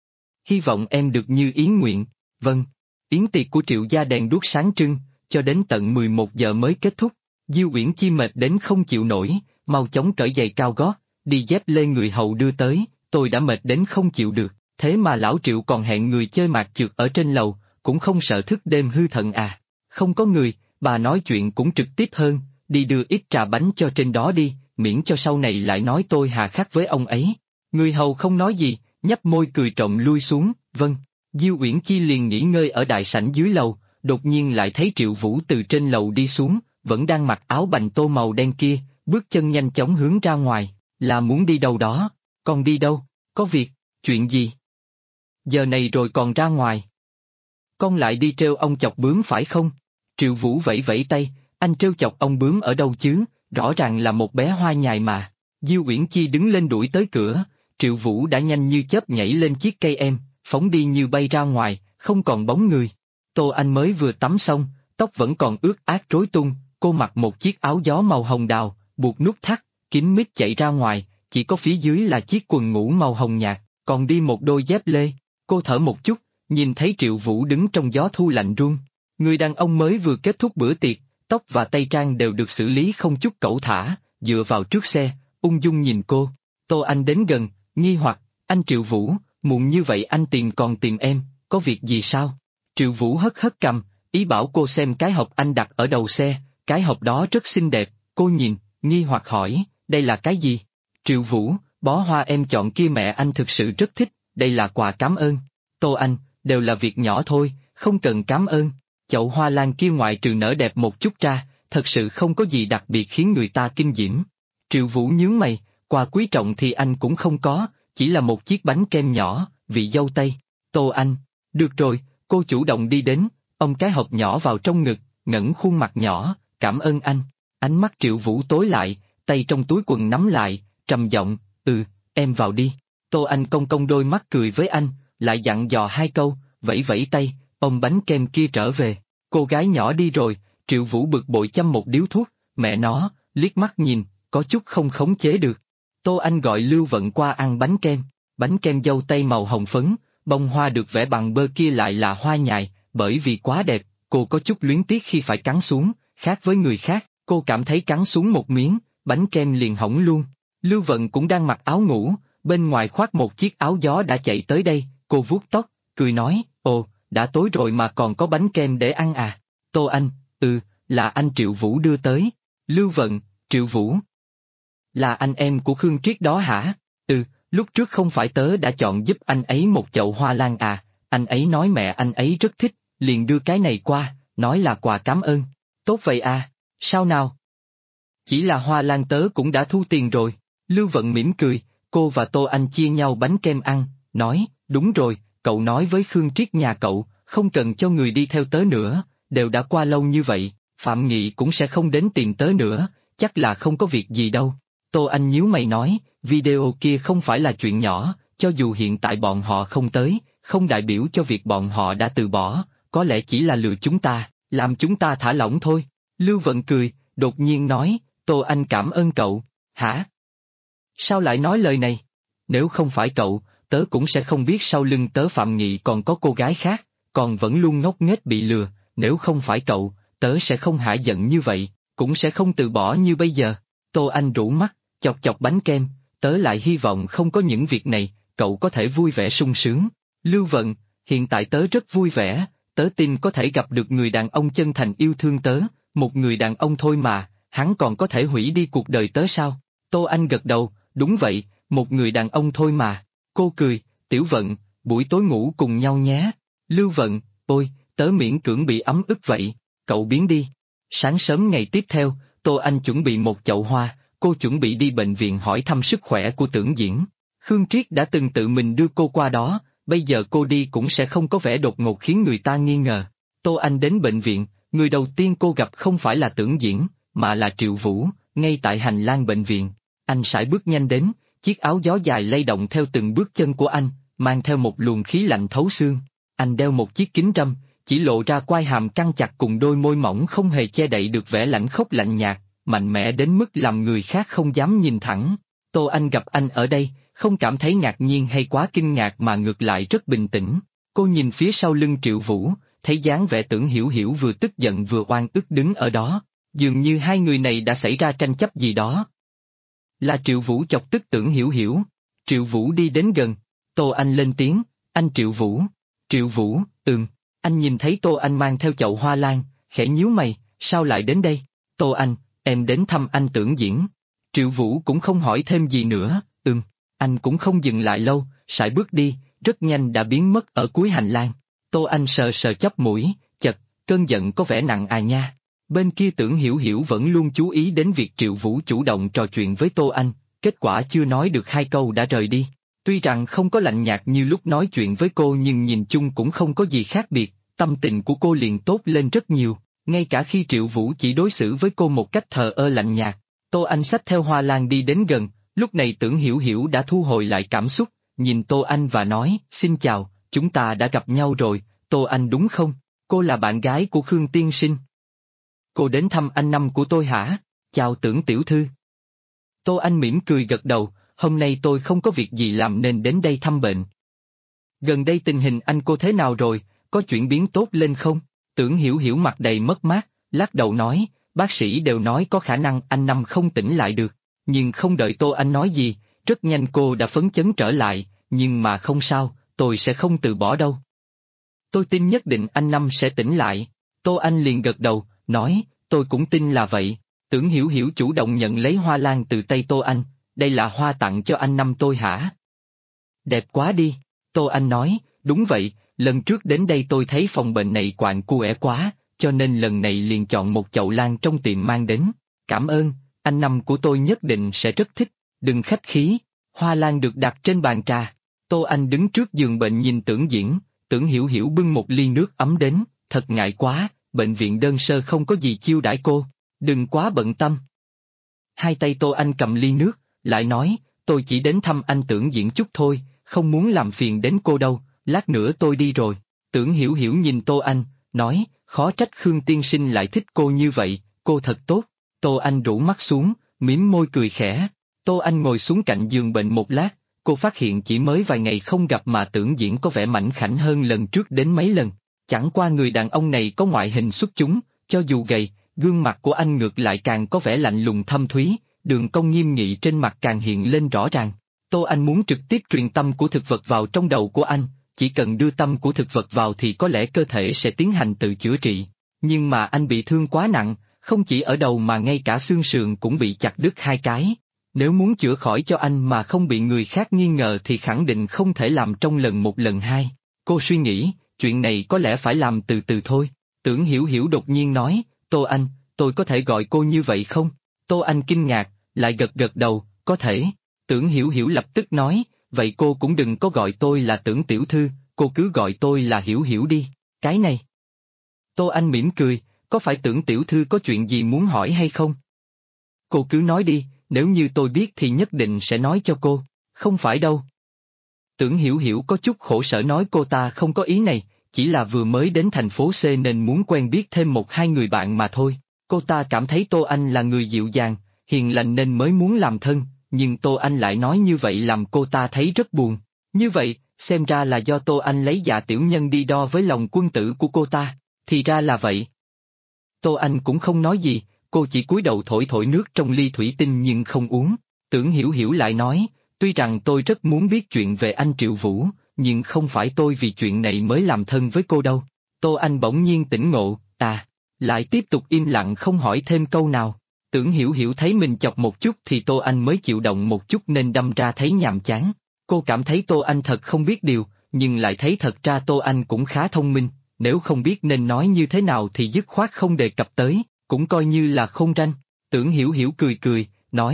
A: Hy vọng em được như ý nguyện, vâng. Yến tiệc của Triệu gia đèn đuốc sáng trưng, cho đến tận 11 giờ mới kết thúc. Diêu Uyển Chi mệt đến không chịu nổi, mau chóng cởi giày cao gót, đi dép lê người hầu đưa tới, tôi đã mệt đến không chịu được, thế mà lão Triệu còn hẹn người chơi mạc trượt ở trên lầu, cũng không sợ thức đêm hư thận à. Không có người, bà nói chuyện cũng trực tiếp hơn, đi đưa ít trà bánh cho trên đó đi, miễn cho sau này lại nói tôi hà khắc với ông ấy. Người hầu không nói gì, nhấp môi cười trộm lui xuống, vâng. Diêu Uyển Chi liền nghỉ ngơi ở đại sảnh dưới lầu, đột nhiên lại thấy Triệu Vũ từ trên lầu đi xuống, vẫn đang mặc áo bành tô màu đen kia, bước chân nhanh chóng hướng ra ngoài, là muốn đi đâu đó. Con đi đâu? Có việc, chuyện gì? Giờ này rồi còn ra ngoài. Con lại đi trêu ông chọc bướm phải không? Triệu Vũ vẫy vẫy tay, anh trêu chọc ông bướm ở đâu chứ, rõ ràng là một bé hoa nhài mà. Diêu Uyển Chi đứng lên đuổi tới cửa, Triệu Vũ đã nhanh như chớp nhảy lên chiếc cây em, phóng đi như bay ra ngoài, không còn bóng người. Tô Anh mới vừa tắm xong, tóc vẫn còn ướt át rối tung, cô mặc một chiếc áo gió màu hồng đào, buộc nút thắt, kín mít chạy ra ngoài, chỉ có phía dưới là chiếc quần ngủ màu hồng nhạt, còn đi một đôi dép lê. Cô thở một chút, nhìn thấy Triệu Vũ đứng trong gió thu lạnh run. Người đàn ông mới vừa kết thúc bữa tiệc, tóc và tây trang đều được xử lý không chút cẩu thả, dựa vào trước xe, ung dung nhìn cô. Tô Anh đến gần, nghi hoặc, anh Triệu Vũ, muộn như vậy anh còn tìm em, có việc gì sao? Triệu Vũ hất hất cằm, ý bảo cô xem cái hộp anh đặt ở đầu xe, cái hộp đó rất xinh đẹp, cô nhìn, nghi hoặc hỏi, đây là cái gì? Triệu Vũ, bó hoa em chọn kia mẹ anh thực sự rất thích, đây là quà cảm ơn. Tô Anh, đều là việc nhỏ thôi, không cần cảm ơn. Chậu hoa lan kia ngoại trừ nở đẹp một chút ra, thật sự không có gì đặc biệt khiến người ta kinh diễm. Triệu Vũ nhướng mày, quà quý trọng thì anh cũng không có, chỉ là một chiếc bánh kem nhỏ, vị dâu tây. Tô Anh, được rồi, cô chủ động đi đến, ôm cái hộp nhỏ vào trong ngực, ngẩng khuôn mặt nhỏ, cảm ơn anh. Ánh mắt Triệu Vũ tối lại, tay trong túi quần nắm lại, trầm giọng, em vào đi. Tô Anh cong cong đôi mắt cười với anh, lại dặn dò hai câu, vẫy vẫy tay, ôm bánh kem kia trở về. Cô gái nhỏ đi rồi, Triệu Vũ bực bội châm một điếu thuốc, mẹ nó, liếc mắt nhìn, có chút không khống chế được. Tô Anh gọi Lưu Vận qua ăn bánh kem dâu tây màu hồng phấn, bông hoa được vẽ bằng bơ kia lại là hoa nhài, bởi vì quá đẹp, cô có chút luyến tiếc khi phải cắn xuống, khác với người khác, cô cảm thấy cắn xuống một miếng, bánh kem liền hỏng luôn. Lưu Vận cũng đang mặc áo ngủ, bên ngoài khoác một chiếc áo gió đã chạy tới đây, cô vuốt tóc, cười nói, ồ, đã tối rồi mà còn có bánh kem để ăn à? Tô Anh, là anh Triệu Vũ đưa tới. Lưu Vận, Triệu Vũ. Là anh em của Khương Triết đó hả? Lúc trước không phải tớ đã chọn giúp anh ấy một chậu hoa lan à, anh ấy nói mẹ anh ấy rất thích, liền đưa cái này qua, nói là quà cảm ơn. Tốt vậy à, sao nào? Chỉ là hoa lan tớ cũng đã thu tiền rồi. Lưu Vận mỉm cười, cô và Tô Anh chia nhau bánh kem ăn, nói, đúng rồi, cậu nói với Khương Triết nhà cậu, không cần cho người đi theo tớ nữa, đều đã qua lâu như vậy, Phạm Nghị cũng sẽ không đến tìm tớ nữa, chắc là không có việc gì đâu. Tô Anh nhíu mày nói, video kia không phải là chuyện nhỏ, cho dù hiện tại bọn họ không tới, không đại biểu cho việc bọn họ đã từ bỏ, có lẽ chỉ là lừa chúng ta, làm chúng ta thả lỏng thôi. Lưu Vận cười, đột nhiên nói, Tô Anh cảm ơn cậu, hả? Sao lại nói lời này? Nếu không phải cậu, tớ cũng sẽ không biết sau lưng tớ Phạm Nghị còn có cô gái khác, còn vẫn luôn ngốc nghếch bị lừa, nếu không phải cậu, tớ sẽ không hả giận như vậy, cũng sẽ không từ bỏ như bây giờ. Tô Anh rũ mắt, chọc chọc bánh kem, tớ lại hy vọng không có những việc này, cậu có thể vui vẻ sung sướng. Lưu Vận, hiện tại tớ rất vui vẻ, tớ tin có thể gặp được người đàn ông chân thành yêu thương tớ, một người đàn ông thôi mà, hắn còn có thể hủy đi cuộc đời tớ sao? Tô Anh gật đầu, đúng vậy, một người đàn ông thôi mà. Cô cười, Tiểu Vận, buổi tối ngủ cùng nhau nhé. Lưu Vận, ôi, tớ miễn cưỡng bị ấm ức vậy, cậu biến đi. Sáng sớm ngày tiếp theo, Tô Anh chuẩn bị một chậu hoa, cô chuẩn bị đi bệnh viện hỏi thăm sức khỏe của Tưởng Diễn. Khương Triết đã từng tự mình đưa cô qua đó, bây giờ cô đi cũng sẽ không có vẻ đột ngột khiến người ta nghi ngờ. Tô Anh đến bệnh viện, người đầu tiên cô gặp không phải là Tưởng Diễn, mà là Triệu Vũ, ngay tại hành lang bệnh viện. Anh sải bước nhanh đến, chiếc áo gió dài lay động theo từng bước chân của anh, mang theo một luồng khí lạnh thấu xương. Anh đeo một chiếc kính râm, chỉ lộ ra quai hàm căng chặt cùng đôi môi mỏng không hề che đậy được vẻ lãnh khốc lạnh nhạt, mạnh mẽ đến mức làm người khác không dám nhìn thẳng. Tô Anh gặp anh ở đây, không cảm thấy ngạc nhiên hay quá kinh ngạc mà ngược lại rất bình tĩnh. Cô nhìn phía sau lưng Triệu Vũ, thấy dáng vẻ Tưởng Hiểu Hiểu vừa tức giận vừa oan ức đứng ở đó. Dường như hai người này đã xảy ra tranh chấp gì đó. Là Triệu Vũ chọc tức Tưởng Hiểu Hiểu. Triệu Vũ đi đến gần. Tô Anh lên tiếng, anh Triệu Vũ. Triệu Vũ, anh nhìn thấy Tô Anh mang theo chậu hoa lan, khẽ nhíu mày, sao lại đến đây? Tô Anh, em đến thăm anh Tưởng Diễn. Triệu Vũ cũng không hỏi thêm gì nữa, anh cũng không dừng lại lâu, sải bước đi, rất nhanh đã biến mất ở cuối hành lang. Tô Anh sờ sờ chóp mũi, chật, cơn giận có vẻ nặng à nha. Bên kia Tưởng Hiểu Hiểu vẫn luôn chú ý đến việc Triệu Vũ chủ động trò chuyện với Tô Anh, kết quả chưa nói được hai câu đã rời đi. Tuy rằng không có lạnh nhạt như lúc nói chuyện với cô nhưng nhìn chung cũng không có gì khác biệt, tâm tình của cô liền tốt lên rất nhiều, ngay cả khi Triệu Vũ chỉ đối xử với cô một cách thờ ơ lạnh nhạt. Tô Anh xách theo hoa lan đi đến gần, lúc này Tưởng Hiểu Hiểu đã thu hồi lại cảm xúc, nhìn Tô Anh và nói, xin chào, chúng ta đã gặp nhau rồi, Tô Anh đúng không? Cô là bạn gái của Khương Tiên Sinh. Cô đến thăm anh Năm của tôi hả? Chào Tưởng tiểu thư. Tô Anh mỉm cười gật đầu, hôm nay tôi không có việc gì làm nên đến đây thăm bệnh. Gần đây tình hình anh cô thế nào rồi, có chuyển biến tốt lên không? Tưởng Hiểu Hiểu mặt đầy mất mát, lắc đầu nói, bác sĩ đều nói có khả năng anh Năm không tỉnh lại được, nhưng không đợi Tô Anh nói gì, rất nhanh cô đã phấn chấn trở lại, nhưng mà không sao, tôi sẽ không từ bỏ đâu. Tôi tin nhất định anh Năm sẽ tỉnh lại. Tô Anh liền gật đầu, nói, tôi cũng tin là vậy. Tưởng Hiểu Hiểu chủ động nhận lấy hoa lan từ tay Tô Anh, đây là hoa tặng cho anh Năm tôi hả? Đẹp quá đi. Tô Anh nói, đúng vậy, lần trước đến đây tôi thấy phòng bệnh này quạnh quẻ quá, cho nên lần này liền chọn một chậu lan trong tiệm mang đến. Cảm ơn, anh Năm của tôi nhất định sẽ rất thích, đừng khách khí. Hoa lan được đặt trên bàn trà. Tô Anh đứng trước giường bệnh nhìn Tưởng Diễn, Tưởng Hiểu Hiểu bưng một ly nước ấm đến, thật ngại quá, bệnh viện đơn sơ không có gì chiêu đãi cô, đừng quá bận tâm. Hai tay Tô Anh cầm ly nước, lại nói, tôi chỉ đến thăm anh Tưởng Diễn chút thôi, không muốn làm phiền đến cô đâu, lát nữa tôi đi rồi. Tưởng Hiểu Hiểu nhìn Tô Anh, nói, khó trách Khương tiên sinh lại thích cô như vậy, cô thật tốt. Tô Anh rũ mắt xuống, mím môi cười khẽ. Tô Anh ngồi xuống cạnh giường bệnh một lát, cô phát hiện chỉ mới vài ngày không gặp mà Tưởng Diễn có vẻ mảnh khảnh hơn lần trước đến mấy lần. Chẳng qua người đàn ông này có ngoại hình xuất chúng, cho dù gầy, gương mặt của anh ngược lại càng có vẻ lạnh lùng thâm thúy, đường cong nghiêm nghị trên mặt càng hiện lên rõ ràng. Tô Anh muốn trực tiếp truyền tâm của thực vật vào trong đầu của anh, chỉ cần đưa tâm của thực vật vào thì có lẽ cơ thể sẽ tiến hành tự chữa trị. Nhưng mà anh bị thương quá nặng, không chỉ ở đầu mà ngay cả xương sườn cũng bị chặt đứt hai cái. Nếu muốn chữa khỏi cho anh mà không bị người khác nghi ngờ thì khẳng định không thể làm trong lần một lần hai. Cô suy nghĩ, chuyện này có lẽ phải làm từ từ thôi. Tưởng Hiểu Hiểu đột nhiên nói, Tô Anh, tôi có thể gọi cô như vậy không? Tô Anh kinh ngạc, lại gật gật đầu, có thể. Tưởng Hiểu Hiểu lập tức nói, vậy cô cũng đừng có gọi tôi là Tưởng tiểu thư, cô cứ gọi tôi là Hiểu Hiểu đi, cái này. Tô Anh mỉm cười, có phải Tưởng tiểu thư có chuyện gì muốn hỏi hay không? Cô cứ nói đi, nếu như tôi biết thì nhất định sẽ nói cho cô, không phải đâu. Tưởng Hiểu Hiểu có chút khổ sở nói cô ta không có ý này, chỉ là vừa mới đến thành phố C nên muốn quen biết thêm một hai người bạn mà thôi. Cô ta cảm thấy Tô Anh là người dịu dàng, hiền lành nên mới muốn làm thân, nhưng Tô Anh lại nói như vậy làm cô ta thấy rất buồn. Như vậy, xem ra là do Tô Anh lấy dạ tiểu nhân đi đo với lòng quân tử của cô ta, thì ra là vậy. Tô Anh cũng không nói gì, cô chỉ cúi đầu thổi thổi nước trong ly thủy tinh nhưng không uống. Tưởng Hiểu Hiểu lại nói, tuy rằng tôi rất muốn biết chuyện về anh Triệu Vũ, nhưng không phải tôi vì chuyện này mới làm thân với cô đâu. Tô Anh bỗng nhiên tỉnh ngộ, lại tiếp tục im lặng không hỏi thêm câu nào. Tưởng Hiểu Hiểu thấy mình chọc một chút thì Tô Anh mới chịu động một chút nên đâm ra thấy nhàm chán. Cô cảm thấy Tô Anh thật không biết điều, nhưng lại thấy thật ra Tô Anh cũng khá thông minh, nếu không biết nên nói như thế nào thì dứt khoát không đề cập tới, cũng coi như là khôn ranh. Tưởng Hiểu Hiểu cười cười,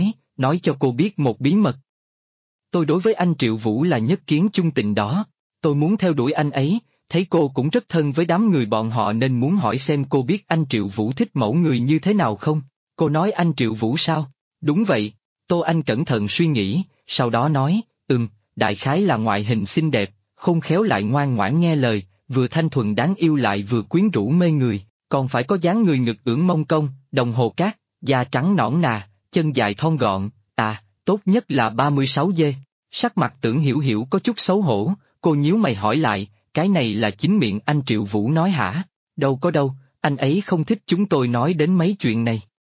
A: nói cho cô biết một bí mật. Tôi đối với anh Triệu Vũ là nhất kiến chung tình đó, tôi muốn theo đuổi anh ấy, thấy cô cũng rất thân với đám người bọn họ nên muốn hỏi xem cô biết anh Triệu Vũ thích mẫu người như thế nào không? Cô nói anh Triệu Vũ sao? Đúng vậy, Tô Anh cẩn thận suy nghĩ, sau đó nói, đại khái là ngoại hình xinh đẹp, khôn khéo lại ngoan ngoãn nghe lời, vừa thanh thuần đáng yêu lại vừa quyến rũ mê người, còn phải có dáng người ngực ưỡn mông cong, đồng hồ cát, da trắng nõn nà, chân dài thon gọn, tốt nhất là 36 dê. Sắc mặt Tưởng Hiểu Hiểu có chút xấu hổ, cô nhíu mày hỏi lại, cái này là chính miệng anh Triệu Vũ nói hả? Đâu có đâu, anh ấy không thích chúng tôi nói đến mấy chuyện này.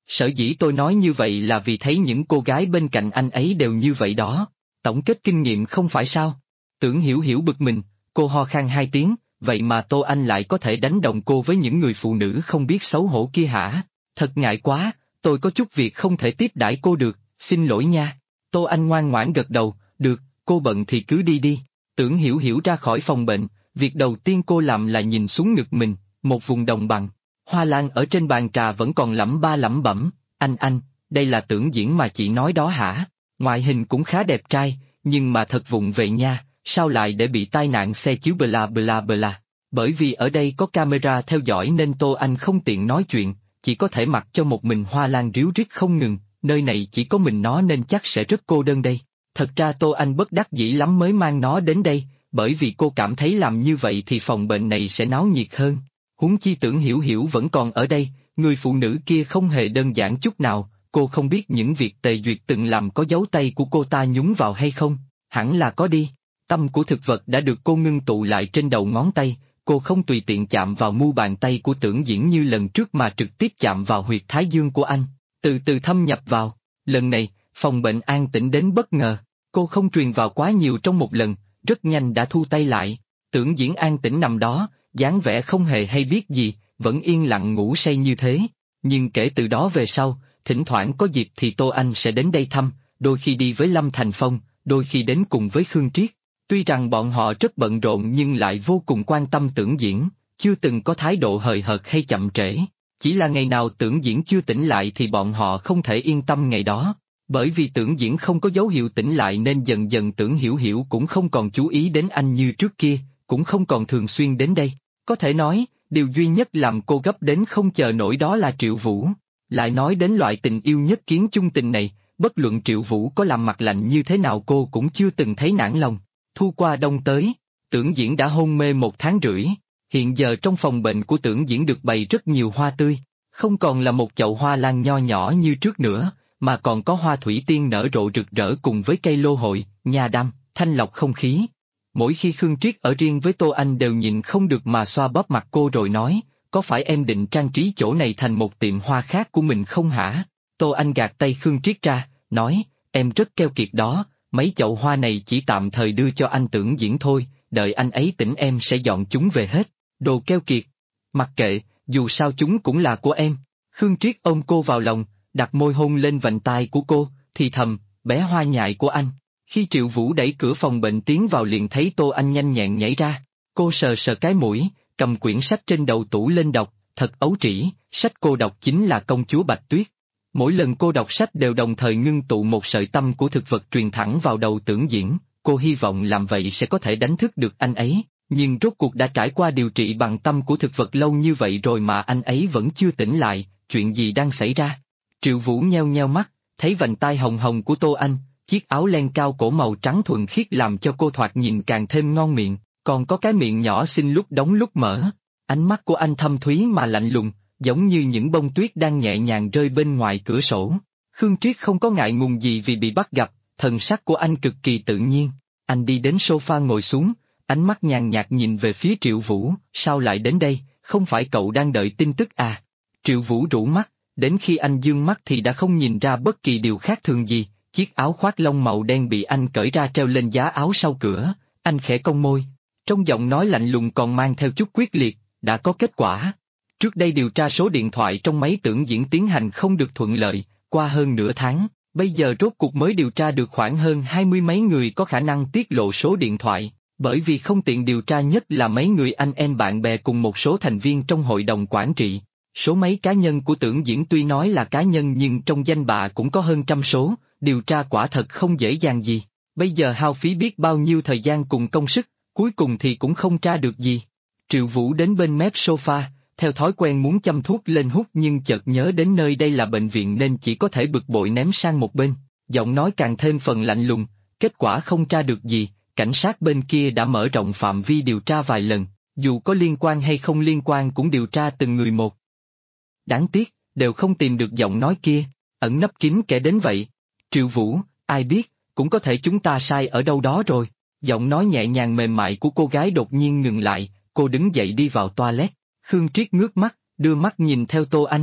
A: Sở dĩ tôi nói như vậy là vì thấy những cô gái bên cạnh anh ấy đều như vậy đó. Tổng kết kinh nghiệm không phải sao? Tưởng Hiểu Hiểu bực mình, cô ho khan 2 tiếng, vậy mà Tô Anh lại có thể đánh đồng cô với những người phụ nữ không biết xấu hổ kia hả? Thật ngại quá, tôi có chút việc không thể tiếp đãi cô được, xin lỗi nha. Tô Anh ngoan ngoãn gật đầu, được, cô bận thì cứ đi đi. Tưởng Hiểu Hiểu ra khỏi phòng bệnh, việc đầu tiên cô làm là nhìn xuống ngực mình, một vùng đồng bằng. Hoa lan ở trên bàn trà vẫn còn lẩm ba lẩm bẩm, anh, đây là Tưởng Diễn mà chị nói đó hả? Ngoại hình cũng khá đẹp trai, nhưng mà thật vụng về nha, sao lại để bị tai nạn xe chiếu bla bla bla. Bởi vì ở đây có camera theo dõi nên Tô Anh không tiện nói chuyện, chỉ có thể mặc cho một mình Hoa Lan ríu rít không ngừng, nơi này chỉ có mình nó nên chắc sẽ rất cô đơn đây. Thật ra Tô Anh bất đắc dĩ lắm mới mang nó đến đây, bởi vì cô cảm thấy làm như vậy thì phòng bệnh này sẽ náo nhiệt hơn. Huống chi Tưởng Hiểu Hiểu vẫn còn ở đây, người phụ nữ kia không hề đơn giản chút nào, cô không biết những việc Tề Duyệt từng làm có dấu tay của cô ta nhúng vào hay không, hẳn là có đi. Tâm của thực vật đã được cô ngưng tụ lại trên đầu ngón tay, cô không tùy tiện chạm vào mu bàn tay của Tưởng Diễn như lần trước mà trực tiếp chạm vào huyệt thái dương của anh, từ từ thâm nhập vào. Lần này, phòng bệnh an tĩnh đến bất ngờ, cô không truyền vào quá nhiều trong một lần, rất nhanh đã thu tay lại. Tưởng Diễn an tĩnh nằm đó, dáng vẻ không hề hay biết gì, vẫn yên lặng ngủ say như thế. Nhưng kể từ đó về sau, thỉnh thoảng có dịp thì Tô Anh sẽ đến đây thăm, đôi khi đi với Lâm Thành Phong, đôi khi đến cùng với Khương Triết. Tuy rằng bọn họ rất bận rộn nhưng lại vô cùng quan tâm Tưởng Diễn, chưa từng có thái độ hời hợt hay chậm trễ. Chỉ là ngày nào Tưởng Diễn chưa tỉnh lại thì bọn họ không thể yên tâm ngày đó. Bởi vì Tưởng Diễn không có dấu hiệu tỉnh lại nên dần dần Tưởng Hiểu Hiểu cũng không còn chú ý đến anh như trước kia, cũng không còn thường xuyên đến đây. Có thể nói, điều duy nhất làm cô gấp đến không chờ nổi đó là Triệu Vũ. Lại nói đến loại tình yêu nhất kiến chung tình này, bất luận Triệu Vũ có làm mặt lạnh như thế nào cô cũng chưa từng thấy nản lòng. Thu qua đông tới, Tưởng Diễn đã hôn mê 1 tháng rưỡi, hiện giờ trong phòng bệnh của Tưởng Diễn được bày rất nhiều hoa tươi, không còn là một chậu hoa lan nho nhỏ như trước nữa, mà còn có hoa thủy tiên nở rộ rực rỡ cùng với cây lô hội, nha đam, thanh lọc không khí. Mỗi khi Khương Triết ở riêng với Tô Anh đều nhịn không được mà xoa bóp mặt cô rồi nói, có phải em định trang trí chỗ này thành một tiệm hoa khác của mình không hả? Tô Anh gạt tay Khương Triết ra, nói, em rất keo kiệt đó, mấy chậu hoa này chỉ tạm thời đưa cho anh Tưởng Diễn thôi, đợi anh ấy tỉnh em sẽ dọn chúng về hết. Đồ keo kiệt. Mặc kệ, dù sao chúng cũng là của em. Khương Triết ôm cô vào lòng, đặt môi hôn lên vành tai của cô, thì thầm, bé hoa nhại của anh. Khi Triệu Vũ đẩy cửa phòng bệnh tiến vào liền thấy Tô Anh nhanh nhẹn nhảy ra. Cô sờ sờ cái mũi, cầm quyển sách trên đầu tủ lên đọc, thật ấu trĩ, sách cô đọc chính là Công chúa Bạch Tuyết. Mỗi lần cô đọc sách đều đồng thời ngưng tụ một sợi tâm của thực vật truyền thẳng vào đầu Tưởng Diễn, cô hy vọng làm vậy sẽ có thể đánh thức được anh ấy, nhưng rốt cuộc đã trải qua điều trị bằng tâm của thực vật lâu như vậy rồi mà anh ấy vẫn chưa tỉnh lại, chuyện gì đang xảy ra? Triệu Vũ nheo nheo mắt, thấy vành tai hồng hồng của Tô Anh, chiếc áo len cao cổ màu trắng thuần khiết làm cho cô thoạt nhìn càng thêm ngon miệng, còn có cái miệng nhỏ xinh lúc đóng lúc mở. Ánh mắt của anh thâm thúy mà lạnh lùng, giống như những bông tuyết đang nhẹ nhàng rơi bên ngoài cửa sổ. Khương Triết không có ngại ngùng gì vì bị bắt gặp, thần sắc của anh cực kỳ tự nhiên. Anh đi đến sofa ngồi xuống, ánh mắt nhàn nhạt nhìn về phía Triệu Vũ, sao lại đến đây, không phải cậu đang đợi tin tức à? Triệu Vũ rũ mắt, đến khi anh dương mắt thì đã không nhìn ra bất kỳ điều khác thường gì, chiếc áo khoác lông màu đen bị anh cởi ra treo lên giá áo sau cửa, anh khẽ cong môi. Trong giọng nói lạnh lùng còn mang theo chút quyết liệt, đã có kết quả. Trước đây điều tra số điện thoại trong máy Tưởng Diễn tiến hành không được thuận lợi, qua hơn nửa tháng, bây giờ rốt cuộc mới điều tra được khoảng hơn 20 mấy người có khả năng tiết lộ số điện thoại, bởi vì không tiện điều tra nhất là mấy người anh em bạn bè cùng một số thành viên trong hội đồng quản trị. Số mấy cá nhân của Tưởng Diễn tuy nói là cá nhân nhưng trong danh bạ cũng có hơn 100 số, điều tra quả thật không dễ dàng gì. Bây giờ hao phí biết bao nhiêu thời gian cùng công sức, cuối cùng thì cũng không tra được gì. Triệu Vũ đến bên mép sofa, theo thói quen muốn châm thuốc lên hút nhưng chợt nhớ đến nơi đây là bệnh viện nên chỉ có thể bực bội ném sang một bên, giọng nói càng thêm phần lạnh lùng, kết quả không tra được gì, cảnh sát bên kia đã mở rộng phạm vi điều tra vài lần, dù có liên quan hay không liên quan cũng điều tra từng người một. Đáng tiếc, đều không tìm được giọng nói kia, ẩn nấp kín kẻ đến vậy. Triệu Vũ, ai biết, cũng có thể chúng ta sai ở đâu đó rồi. Giọng nói nhẹ nhàng mềm mại của cô gái đột nhiên ngừng lại, cô đứng dậy đi vào toilet. Khương Triết ngước mắt, đưa mắt nhìn theo Tô Anh,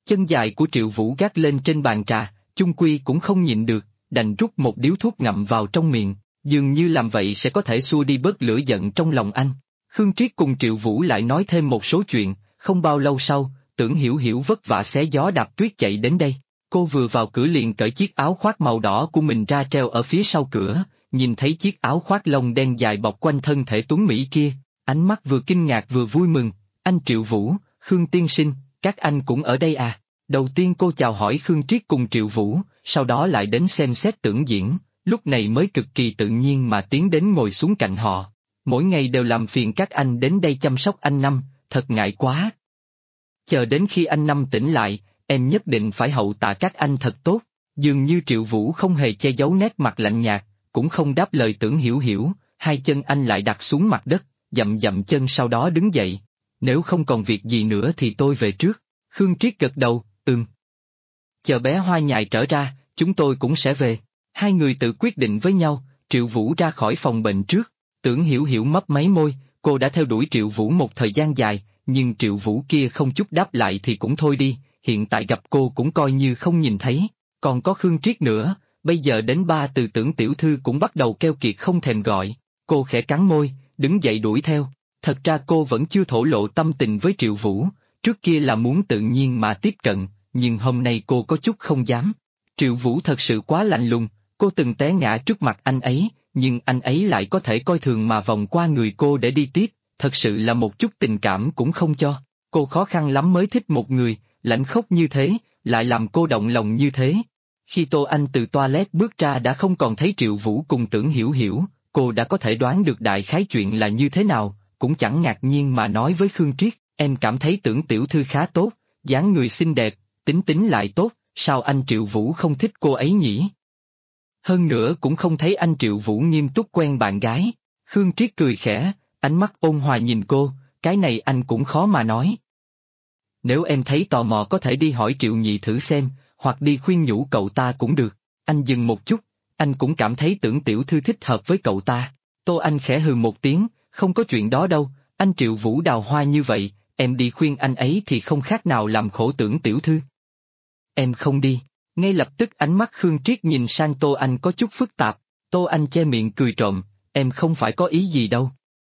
A: Chân dài của Triệu Vũ gác lên trên bàn trà, chung quy cũng không nhịn được, đành rút một điếu thuốc ngậm vào trong miệng, dường như làm vậy sẽ có thể xua đi bớt lửa giận trong lòng anh. Khương Triết cùng Triệu Vũ lại nói thêm một số chuyện, không bao lâu sau, Tưởng Hiểu Hiểu vất vả xé gió đạp tuyết chạy đến đây. Cô vừa vào cửa liền cởi chiếc áo khoác màu đỏ của mình ra treo ở phía sau cửa, nhìn thấy chiếc áo khoác lông đen dài bọc quanh thân thể tuấn Mỹ kia, ánh mắt vừa kinh ngạc vừa vui mừng. Anh Triệu Vũ, Khương tiên sinh, các anh cũng ở đây à? Đầu tiên cô chào hỏi Khương Triết cùng Triệu Vũ, sau đó lại đến xem xét Tưởng Diễn, lúc này mới cực kỳ tự nhiên mà tiến đến ngồi xuống cạnh họ. Mỗi ngày đều làm phiền các anh đến đây chăm sóc anh Năm, thật ngại quá. Chờ đến khi anh Năm tỉnh lại, em nhất định phải hậu tạ các anh thật tốt. Dường như Triệu Vũ không hề che giấu nét mặt lạnh nhạt, cũng không đáp lời Tưởng Hiểu Hiểu, hai chân anh lại đặt xuống mặt đất, dậm dậm chân sau đó đứng dậy. Nếu không còn việc gì nữa thì tôi về trước. Khương Triết gật đầu, Chờ bé Hoa Nhài trở ra, chúng tôi cũng sẽ về. Hai người tự quyết định với nhau, Triệu Vũ ra khỏi phòng bệnh trước. Tưởng Hiểu Hiểu mấp máy môi, cô đã theo đuổi Triệu Vũ một thời gian dài, nhưng Triệu Vũ kia không chút đáp lại thì cũng thôi đi, hiện tại gặp cô cũng coi như không nhìn thấy. Còn có Khương Triết nữa, bây giờ đến ba từ Tưởng tiểu thư cũng bắt đầu keo kiệt không thèm gọi. Cô khẽ cắn môi, đứng dậy đuổi theo. Thật ra cô vẫn chưa thổ lộ tâm tình với Triệu Vũ, trước kia là muốn tự nhiên mà tiếp cận, nhưng hôm nay cô có chút không dám. Triệu Vũ thật sự quá lạnh lùng, cô từng té ngã trước mặt anh ấy, nhưng anh ấy lại có thể coi thường mà vòng qua người cô để đi tiếp, thật sự là một chút tình cảm cũng không cho. Cô khó khăn lắm mới thích một người, lãnh khốc như thế, lại làm cô động lòng như thế. Khi Tô Anh từ toilet bước ra đã không còn thấy Triệu Vũ cùng Tưởng Hiểu Hiểu, cô đã có thể đoán được đại khái chuyện là như thế nào, cũng chẳng ngạc nhiên mà nói với Khương Triết, em cảm thấy Tưởng tiểu thư khá tốt, dáng người xinh đẹp, tính tính lại tốt, sao anh Triệu Vũ không thích cô ấy nhỉ? Hơn nữa cũng không thấy anh Triệu Vũ nghiêm túc quen bạn gái. Khương Triết cười khẽ, ánh mắt ôn hòa nhìn cô, cái này anh cũng khó mà nói. Nếu em thấy tò mò có thể đi hỏi Triệu nhị thử xem, hoặc đi khuyên nhủ cậu ta cũng được. Anh dừng một chút, anh cũng cảm thấy Tưởng tiểu thư thích hợp với cậu ta. Tô Anh khẽ hừ một tiếng, không có chuyện đó đâu, anh Triệu Vũ đào hoa như vậy, em đi khuyên anh ấy thì không khác nào làm khổ Tưởng tiểu thư. Em không đi. Ngay lập tức ánh mắt Khương Triết nhìn sang Tô Anh có chút phức tạp, Tô Anh che miệng cười trộm, em không phải có ý gì đâu.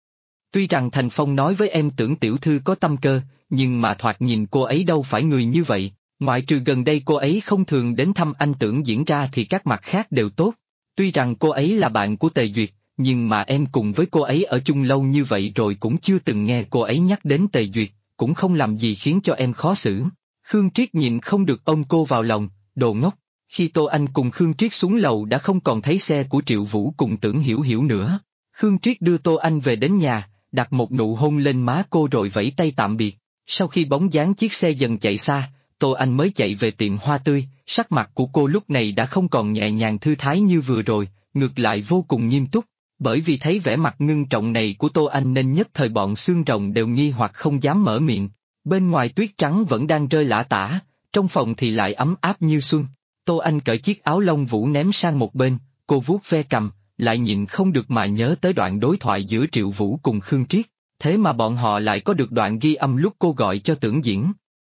A: Tuy rằng Thành Phong nói với em Tưởng tiểu thư có tâm cơ, nhưng mà thoạt nhìn cô ấy đâu phải người như vậy, ngoại trừ gần đây cô ấy không thường đến thăm anh Tưởng diễn ra thì các mặt khác đều tốt. Tuy rằng cô ấy là bạn của Tề Duyệt, nhưng mà em cùng với cô ấy ở chung lâu như vậy rồi cũng chưa từng nghe cô ấy nhắc đến Tề Duyệt, cũng không làm gì khiến cho em khó xử. Khương Triết nhịn không được ôm cô vào lòng, đồ ngốc. Khi Tô Anh cùng Khương Triết xuống lầu đã không còn thấy xe của Triệu Vũ cùng Tưởng Hiểu Hiểu nữa. Khương Triết đưa Tô Anh về đến nhà, đặt một nụ hôn lên má cô rồi vẫy tay tạm biệt. Sau khi bóng dáng chiếc xe dần chạy xa, Tô Anh mới chạy về tiệm hoa tươi, sắc mặt của cô lúc này đã không còn nhẹ nhàng thư thái như vừa rồi, ngược lại vô cùng nghiêm túc. Bởi vì thấy vẻ mặt ngưng trọng này của Tô Anh nên nhất thời bọn xương rồng đều nghi hoặc không dám mở miệng. Bên ngoài tuyết trắng vẫn đang rơi lả tả, trong phòng thì lại ấm áp như xuân. Tô Anh cởi chiếc áo lông vũ ném sang một bên, cô vuốt ve cằm, lại nhịn không được mà nhớ tới đoạn đối thoại giữa Triệu Vũ cùng Khương Triết, thế mà bọn họ lại có được đoạn ghi âm lúc cô gọi cho Tưởng diễn.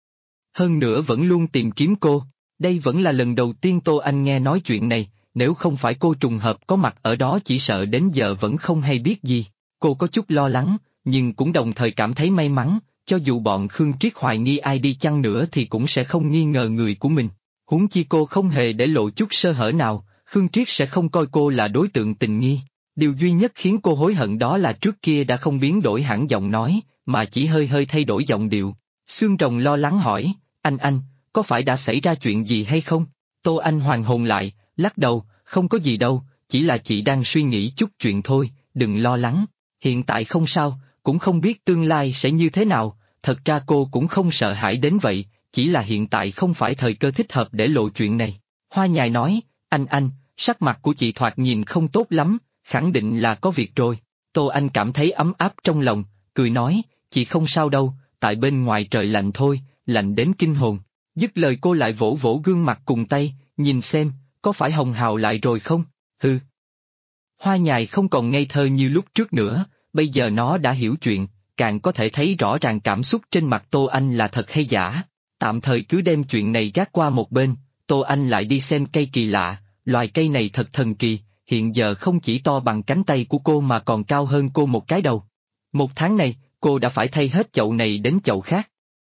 A: Hơn nữa vẫn luôn tìm kiếm cô, đây vẫn là lần đầu tiên Tô Anh nghe nói chuyện này, nếu không phải cô trùng hợp có mặt ở đó chỉ sợ đến giờ vẫn không hay biết gì. Cô có chút lo lắng, nhưng cũng đồng thời cảm thấy may mắn, cho dù bọn Khương Triết hoài nghi ai đi chăng nữa thì cũng sẽ không nghi ngờ người của mình. Huống chi cô không hề để lộ chút sơ hở nào, Khương Triết sẽ không coi cô là đối tượng tình nghi. Điều duy nhất khiến cô hối hận đó là trước kia đã không biến đổi hẳn giọng nói, mà chỉ hơi hơi thay đổi giọng điệu. Xương rồng lo lắng hỏi, anh, có phải đã xảy ra chuyện gì hay không? Tô Anh hoàn hồn lại, lắc đầu, không có gì đâu, chỉ là chị đang suy nghĩ chút chuyện thôi, đừng lo lắng. Hiện tại không sao, cũng không biết tương lai sẽ như thế nào, thật ra cô cũng không sợ hãi đến vậy, chỉ là hiện tại không phải thời cơ thích hợp để lộ chuyện này. Hoa Nhài nói, anh, sắc mặt của chị thoạt nhìn không tốt lắm, khẳng định là có việc rồi. Tô Anh cảm thấy ấm áp trong lòng, cười nói, chị không sao đâu, tại bên ngoài trời lạnh thôi, lạnh đến kinh hồn. Dứt lời cô lại vỗ vỗ gương mặt cùng tay, nhìn xem, có phải hồng hào lại rồi không? Hừ. Hoa Nhài không còn ngây thơ như lúc trước nữa, bây giờ nó đã hiểu chuyện, càng có thể thấy rõ ràng cảm xúc trên mặt Tô Anh là thật hay giả. Tạm thời cứ đem chuyện này gác qua một bên, Tô Anh lại đi xem cây kỳ lạ, loài cây này thật thần kỳ, hiện giờ không chỉ to bằng cánh tay của cô mà còn cao hơn cô một cái đầu. Một tháng này, cô đã phải thay hết chậu này đến chậu khác.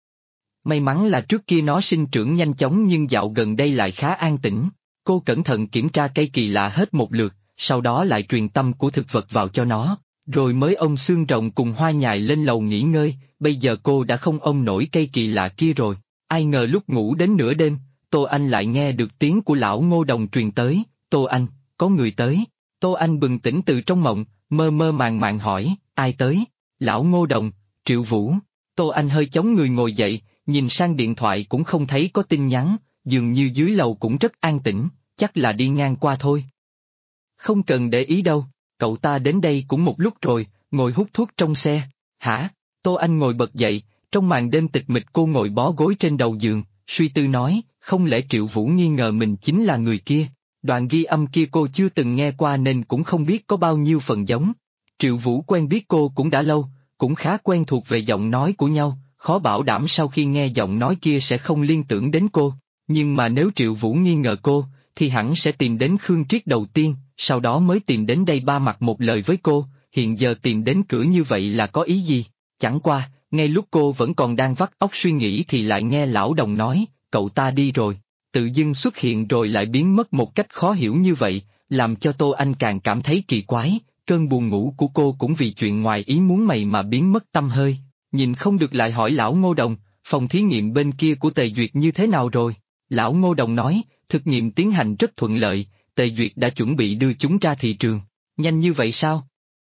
A: May mắn là trước kia nó sinh trưởng nhanh chóng nhưng dạo gần đây lại khá an tĩnh. Cô cẩn thận kiểm tra cây kỳ lạ hết một lượt, sau đó lại truyền tâm của thực vật vào cho nó, rồi mới ôm xương rồng cùng hoa nhài lên lầu nghỉ ngơi. Bây giờ cô đã không ôm nổi cây kỳ lạ kia rồi. Ai ngờ lúc ngủ đến nửa đêm, Tô Anh lại nghe được tiếng của lão Ngô Đồng truyền tới. Tô Anh, có người tới. Tô Anh bừng tỉnh từ trong mộng, mơ mơ màng màng hỏi, ai tới? Lão Ngô Đồng, Triệu Vũ. Tô Anh hơi chống người ngồi dậy, nhìn sang điện thoại cũng không thấy có tin nhắn, dường như dưới lầu cũng rất an tĩnh, chắc là đi ngang qua thôi. Không cần để ý đâu, cậu ta đến đây cũng một lúc rồi, ngồi hút thuốc trong xe. Hả? Tô Anh ngồi bật dậy, trong màn đêm tịch mịch cô ngồi bó gối trên đầu giường, suy tư nói, không lẽ Triệu Vũ nghi ngờ mình chính là người kia? Đoạn ghi âm kia cô chưa từng nghe qua nên cũng không biết có bao nhiêu phần giống. Triệu Vũ quen biết cô cũng đã lâu, cũng khá quen thuộc về giọng nói của nhau, khó bảo đảm sau khi nghe giọng nói kia sẽ không liên tưởng đến cô. Nhưng mà nếu Triệu Vũ nghi ngờ cô, thì hẳn sẽ tìm đến Khương Triết đầu tiên, sau đó mới tìm đến đây ba mặt một lời với cô. Hiện giờ tìm đến cửa như vậy là có ý gì? Chẳng qua, ngay lúc cô vẫn còn đang vắt óc suy nghĩ thì lại nghe lão Đồng nói, cậu ta đi rồi. Tự dưng xuất hiện rồi lại biến mất một cách khó hiểu như vậy, làm cho Tô Anh càng cảm thấy kỳ quái. Cơn buồn ngủ của cô cũng vì chuyện ngoài ý muốn mày mà biến mất tăm hơi. Nhìn không được lại hỏi lão Ngô Đồng, phòng thí nghiệm bên kia của Tề Duyệt như thế nào rồi? Lão Ngô Đồng nói, thực nghiệm tiến hành rất thuận lợi, Tề Duyệt đã chuẩn bị đưa chúng ra thị trường. Nhanh như vậy sao?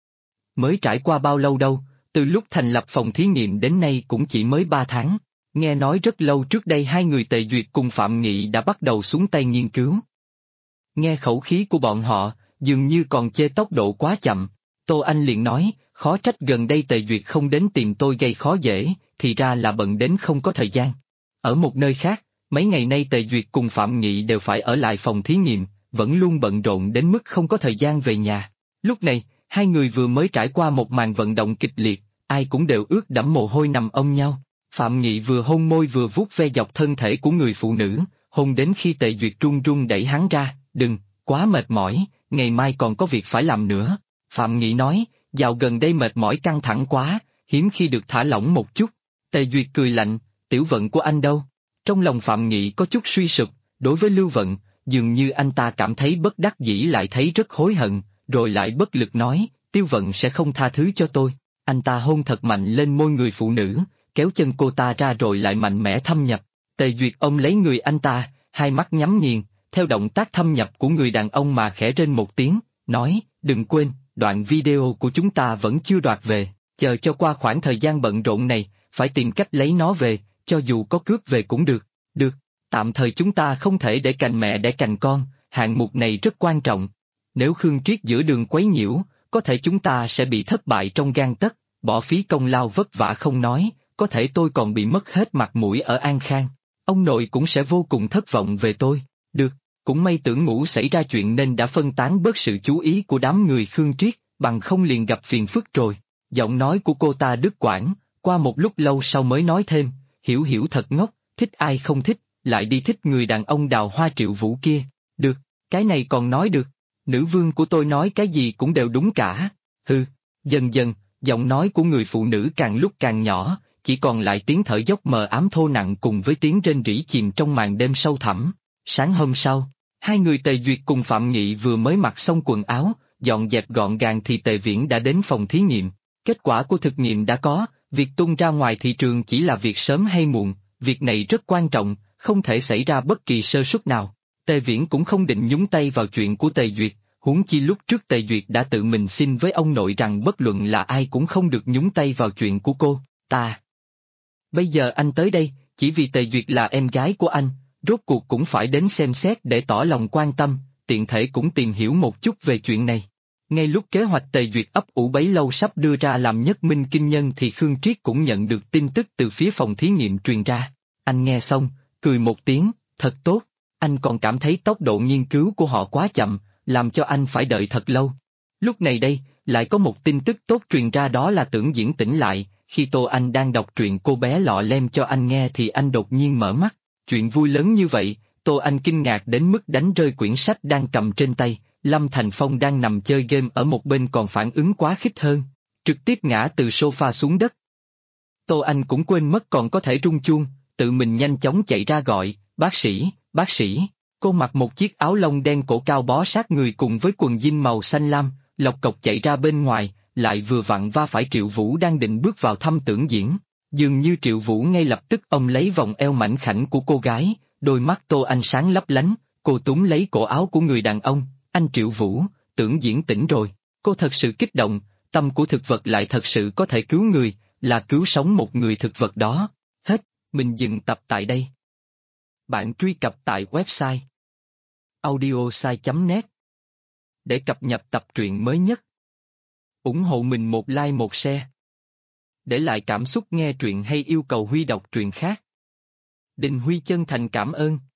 A: Mới trải qua bao lâu đâu, từ lúc thành lập phòng thí nghiệm đến nay cũng chỉ mới 3 tháng. Nghe nói rất lâu trước đây hai người Tề Duyệt cùng Phạm Nghị đã bắt đầu xuống tay nghiên cứu. Nghe khẩu khí của bọn họ, dường như còn chê tốc độ quá chậm. Tô Anh liền nói, khó trách gần đây Tề Duyệt không đến tìm tôi gây khó dễ, thì ra là bận đến không có thời gian. Ở một nơi khác, mấy ngày nay Tề Duyệt cùng Phạm Nghị đều phải ở lại phòng thí nghiệm, vẫn luôn bận rộn đến mức không có thời gian về nhà. Lúc này, hai người vừa mới trải qua một màn vận động kịch liệt, ai cũng đều ướt đẫm mồ hôi nằm ôm nhau. Phạm Nghị vừa hôn môi vừa vuốt ve dọc thân thể của người phụ nữ, hôn đến khi Tề Duyệt run run đẩy hắn ra, đừng, quá mệt mỏi, ngày mai còn có việc phải làm nữa. Phạm Nghị nói, dạo gần đây mệt mỏi căng thẳng quá, hiếm khi được thả lỏng một chút. Tề Duyệt cười lạnh, Tiểu Vận của anh đâu? Trong lòng Phạm Nghị có chút suy sụp, đối với Lưu Vận, dường như anh ta cảm thấy bất đắc dĩ lại thấy rất hối hận, rồi lại bất lực nói, Tiêu Vận sẽ không tha thứ cho tôi. Anh ta hôn thật mạnh lên môi người phụ nữ, kéo chân cô ta ra rồi lại mạnh mẽ thâm nhập. Tề Duyệt ôm lấy người anh ta, hai mắt nhắm nghiền, theo động tác thâm nhập của người đàn ông mà khẽ rên một tiếng, nói, đừng quên, đoạn video của chúng ta vẫn chưa đoạt về, chờ cho qua khoảng thời gian bận rộn này, phải tìm cách lấy nó về, cho dù có cướp về cũng được. Được, tạm thời chúng ta không thể để cành mẹ đẻ cành con, hạng mục này rất quan trọng. Nếu Khương Triết giữa đường quấy nhiễu, có thể chúng ta sẽ bị thất bại trong gang tấc, bỏ phí công lao vất vả không nói, có thể tôi còn bị mất hết mặt mũi ở An Khang. Ông nội cũng sẽ vô cùng thất vọng về tôi. Được, cũng may tưởng ngủ xảy ra chuyện nên đã phân tán bớt sự chú ý của đám người Khương Triết, bằng không liền gặp phiền phức rồi. Giọng nói của cô ta đứt quãng, qua một lúc lâu sau mới nói thêm, Hiểu Hiểu thật ngốc, thích ai không thích, lại đi thích người đàn ông Đào Hoa Triệu Vũ kia. Được, cái này còn nói được, nữ vương của tôi nói cái gì cũng đều đúng cả. Hừ, dần dần, giọng nói của người phụ nữ càng lúc càng nhỏ, chỉ còn lại tiếng thở dốc mờ ám thô nặng cùng với tiếng rên rỉ chìm trong màn đêm sâu thẳm. Sáng hôm sau, hai người Tề Duyệt cùng Phạm Nghị vừa mới mặc xong quần áo, dọn dẹp gọn gàng thì Tề Viễn đã đến phòng thí nghiệm. Kết quả của thực nghiệm đã có, việc tung ra ngoài thị trường chỉ là việc sớm hay muộn, việc này rất quan trọng, không thể xảy ra bất kỳ sơ suất nào. Tề Viễn cũng không định nhúng tay vào chuyện của Tề Duyệt, huống chi lúc trước Tề Duyệt đã tự mình xin với ông nội rằng bất luận là ai cũng không được nhúng tay vào chuyện của cô, ta. Bây giờ anh tới đây, chỉ vì Tề Duyệt là em gái của anh, rốt cuộc cũng phải đến xem xét để tỏ lòng quan tâm, tiện thể cũng tìm hiểu một chút về chuyện này. Ngay lúc kế hoạch Tề Duyệt ấp ủ bấy lâu sắp đưa ra làm nhất minh kinh nhân thì Khương Triết cũng nhận được tin tức từ phía phòng thí nghiệm truyền ra. Anh nghe xong, cười một tiếng, thật tốt, anh còn cảm thấy tốc độ nghiên cứu của họ quá chậm, làm cho anh phải đợi thật lâu. Lúc này đây, lại có một tin tức tốt truyền ra, đó là Tưởng Diễn tỉnh lại. Khi Tô Anh đang đọc truyện Cô bé lọ lem cho anh nghe thì anh đột nhiên mở mắt. Chuyện vui lớn như vậy, Tô Anh kinh ngạc đến mức đánh rơi quyển sách đang cầm trên tay. Lâm Thành Phong đang nằm chơi game ở một bên còn phản ứng quá khích hơn, trực tiếp ngã từ sofa xuống đất. Tô Anh cũng quên mất còn có thể rung chuông, tự mình nhanh chóng chạy ra gọi, bác sĩ, bác sĩ. Cô mặc một chiếc áo lông đen cổ cao bó sát người cùng với quần jean màu xanh lam, lộc cộc chạy ra bên ngoài, lại vừa vặn va phải Triệu Vũ đang định bước vào thăm Tưởng Diễn. Dường như Triệu Vũ ngay lập tức ôm lấy vòng eo mảnh khảnh của cô gái, đôi mắt Tô Anh sáng lấp lánh, cô túm lấy cổ áo của người đàn ông, anh Triệu Vũ, Tưởng Diễn tỉnh rồi. Cô thật sự kích động, tâm của thực vật lại thật sự có thể cứu người, là cứu sống một người thực vật đó. Hết, mình dừng tập tại đây. Bạn truy cập tại website audiosai.net để cập nhật tập truyện mới nhất. Ủng hộ mình một like một share. Để lại cảm xúc nghe truyện hay yêu cầu Huy đọc truyện khác. Đình Huy chân thành cảm ơn.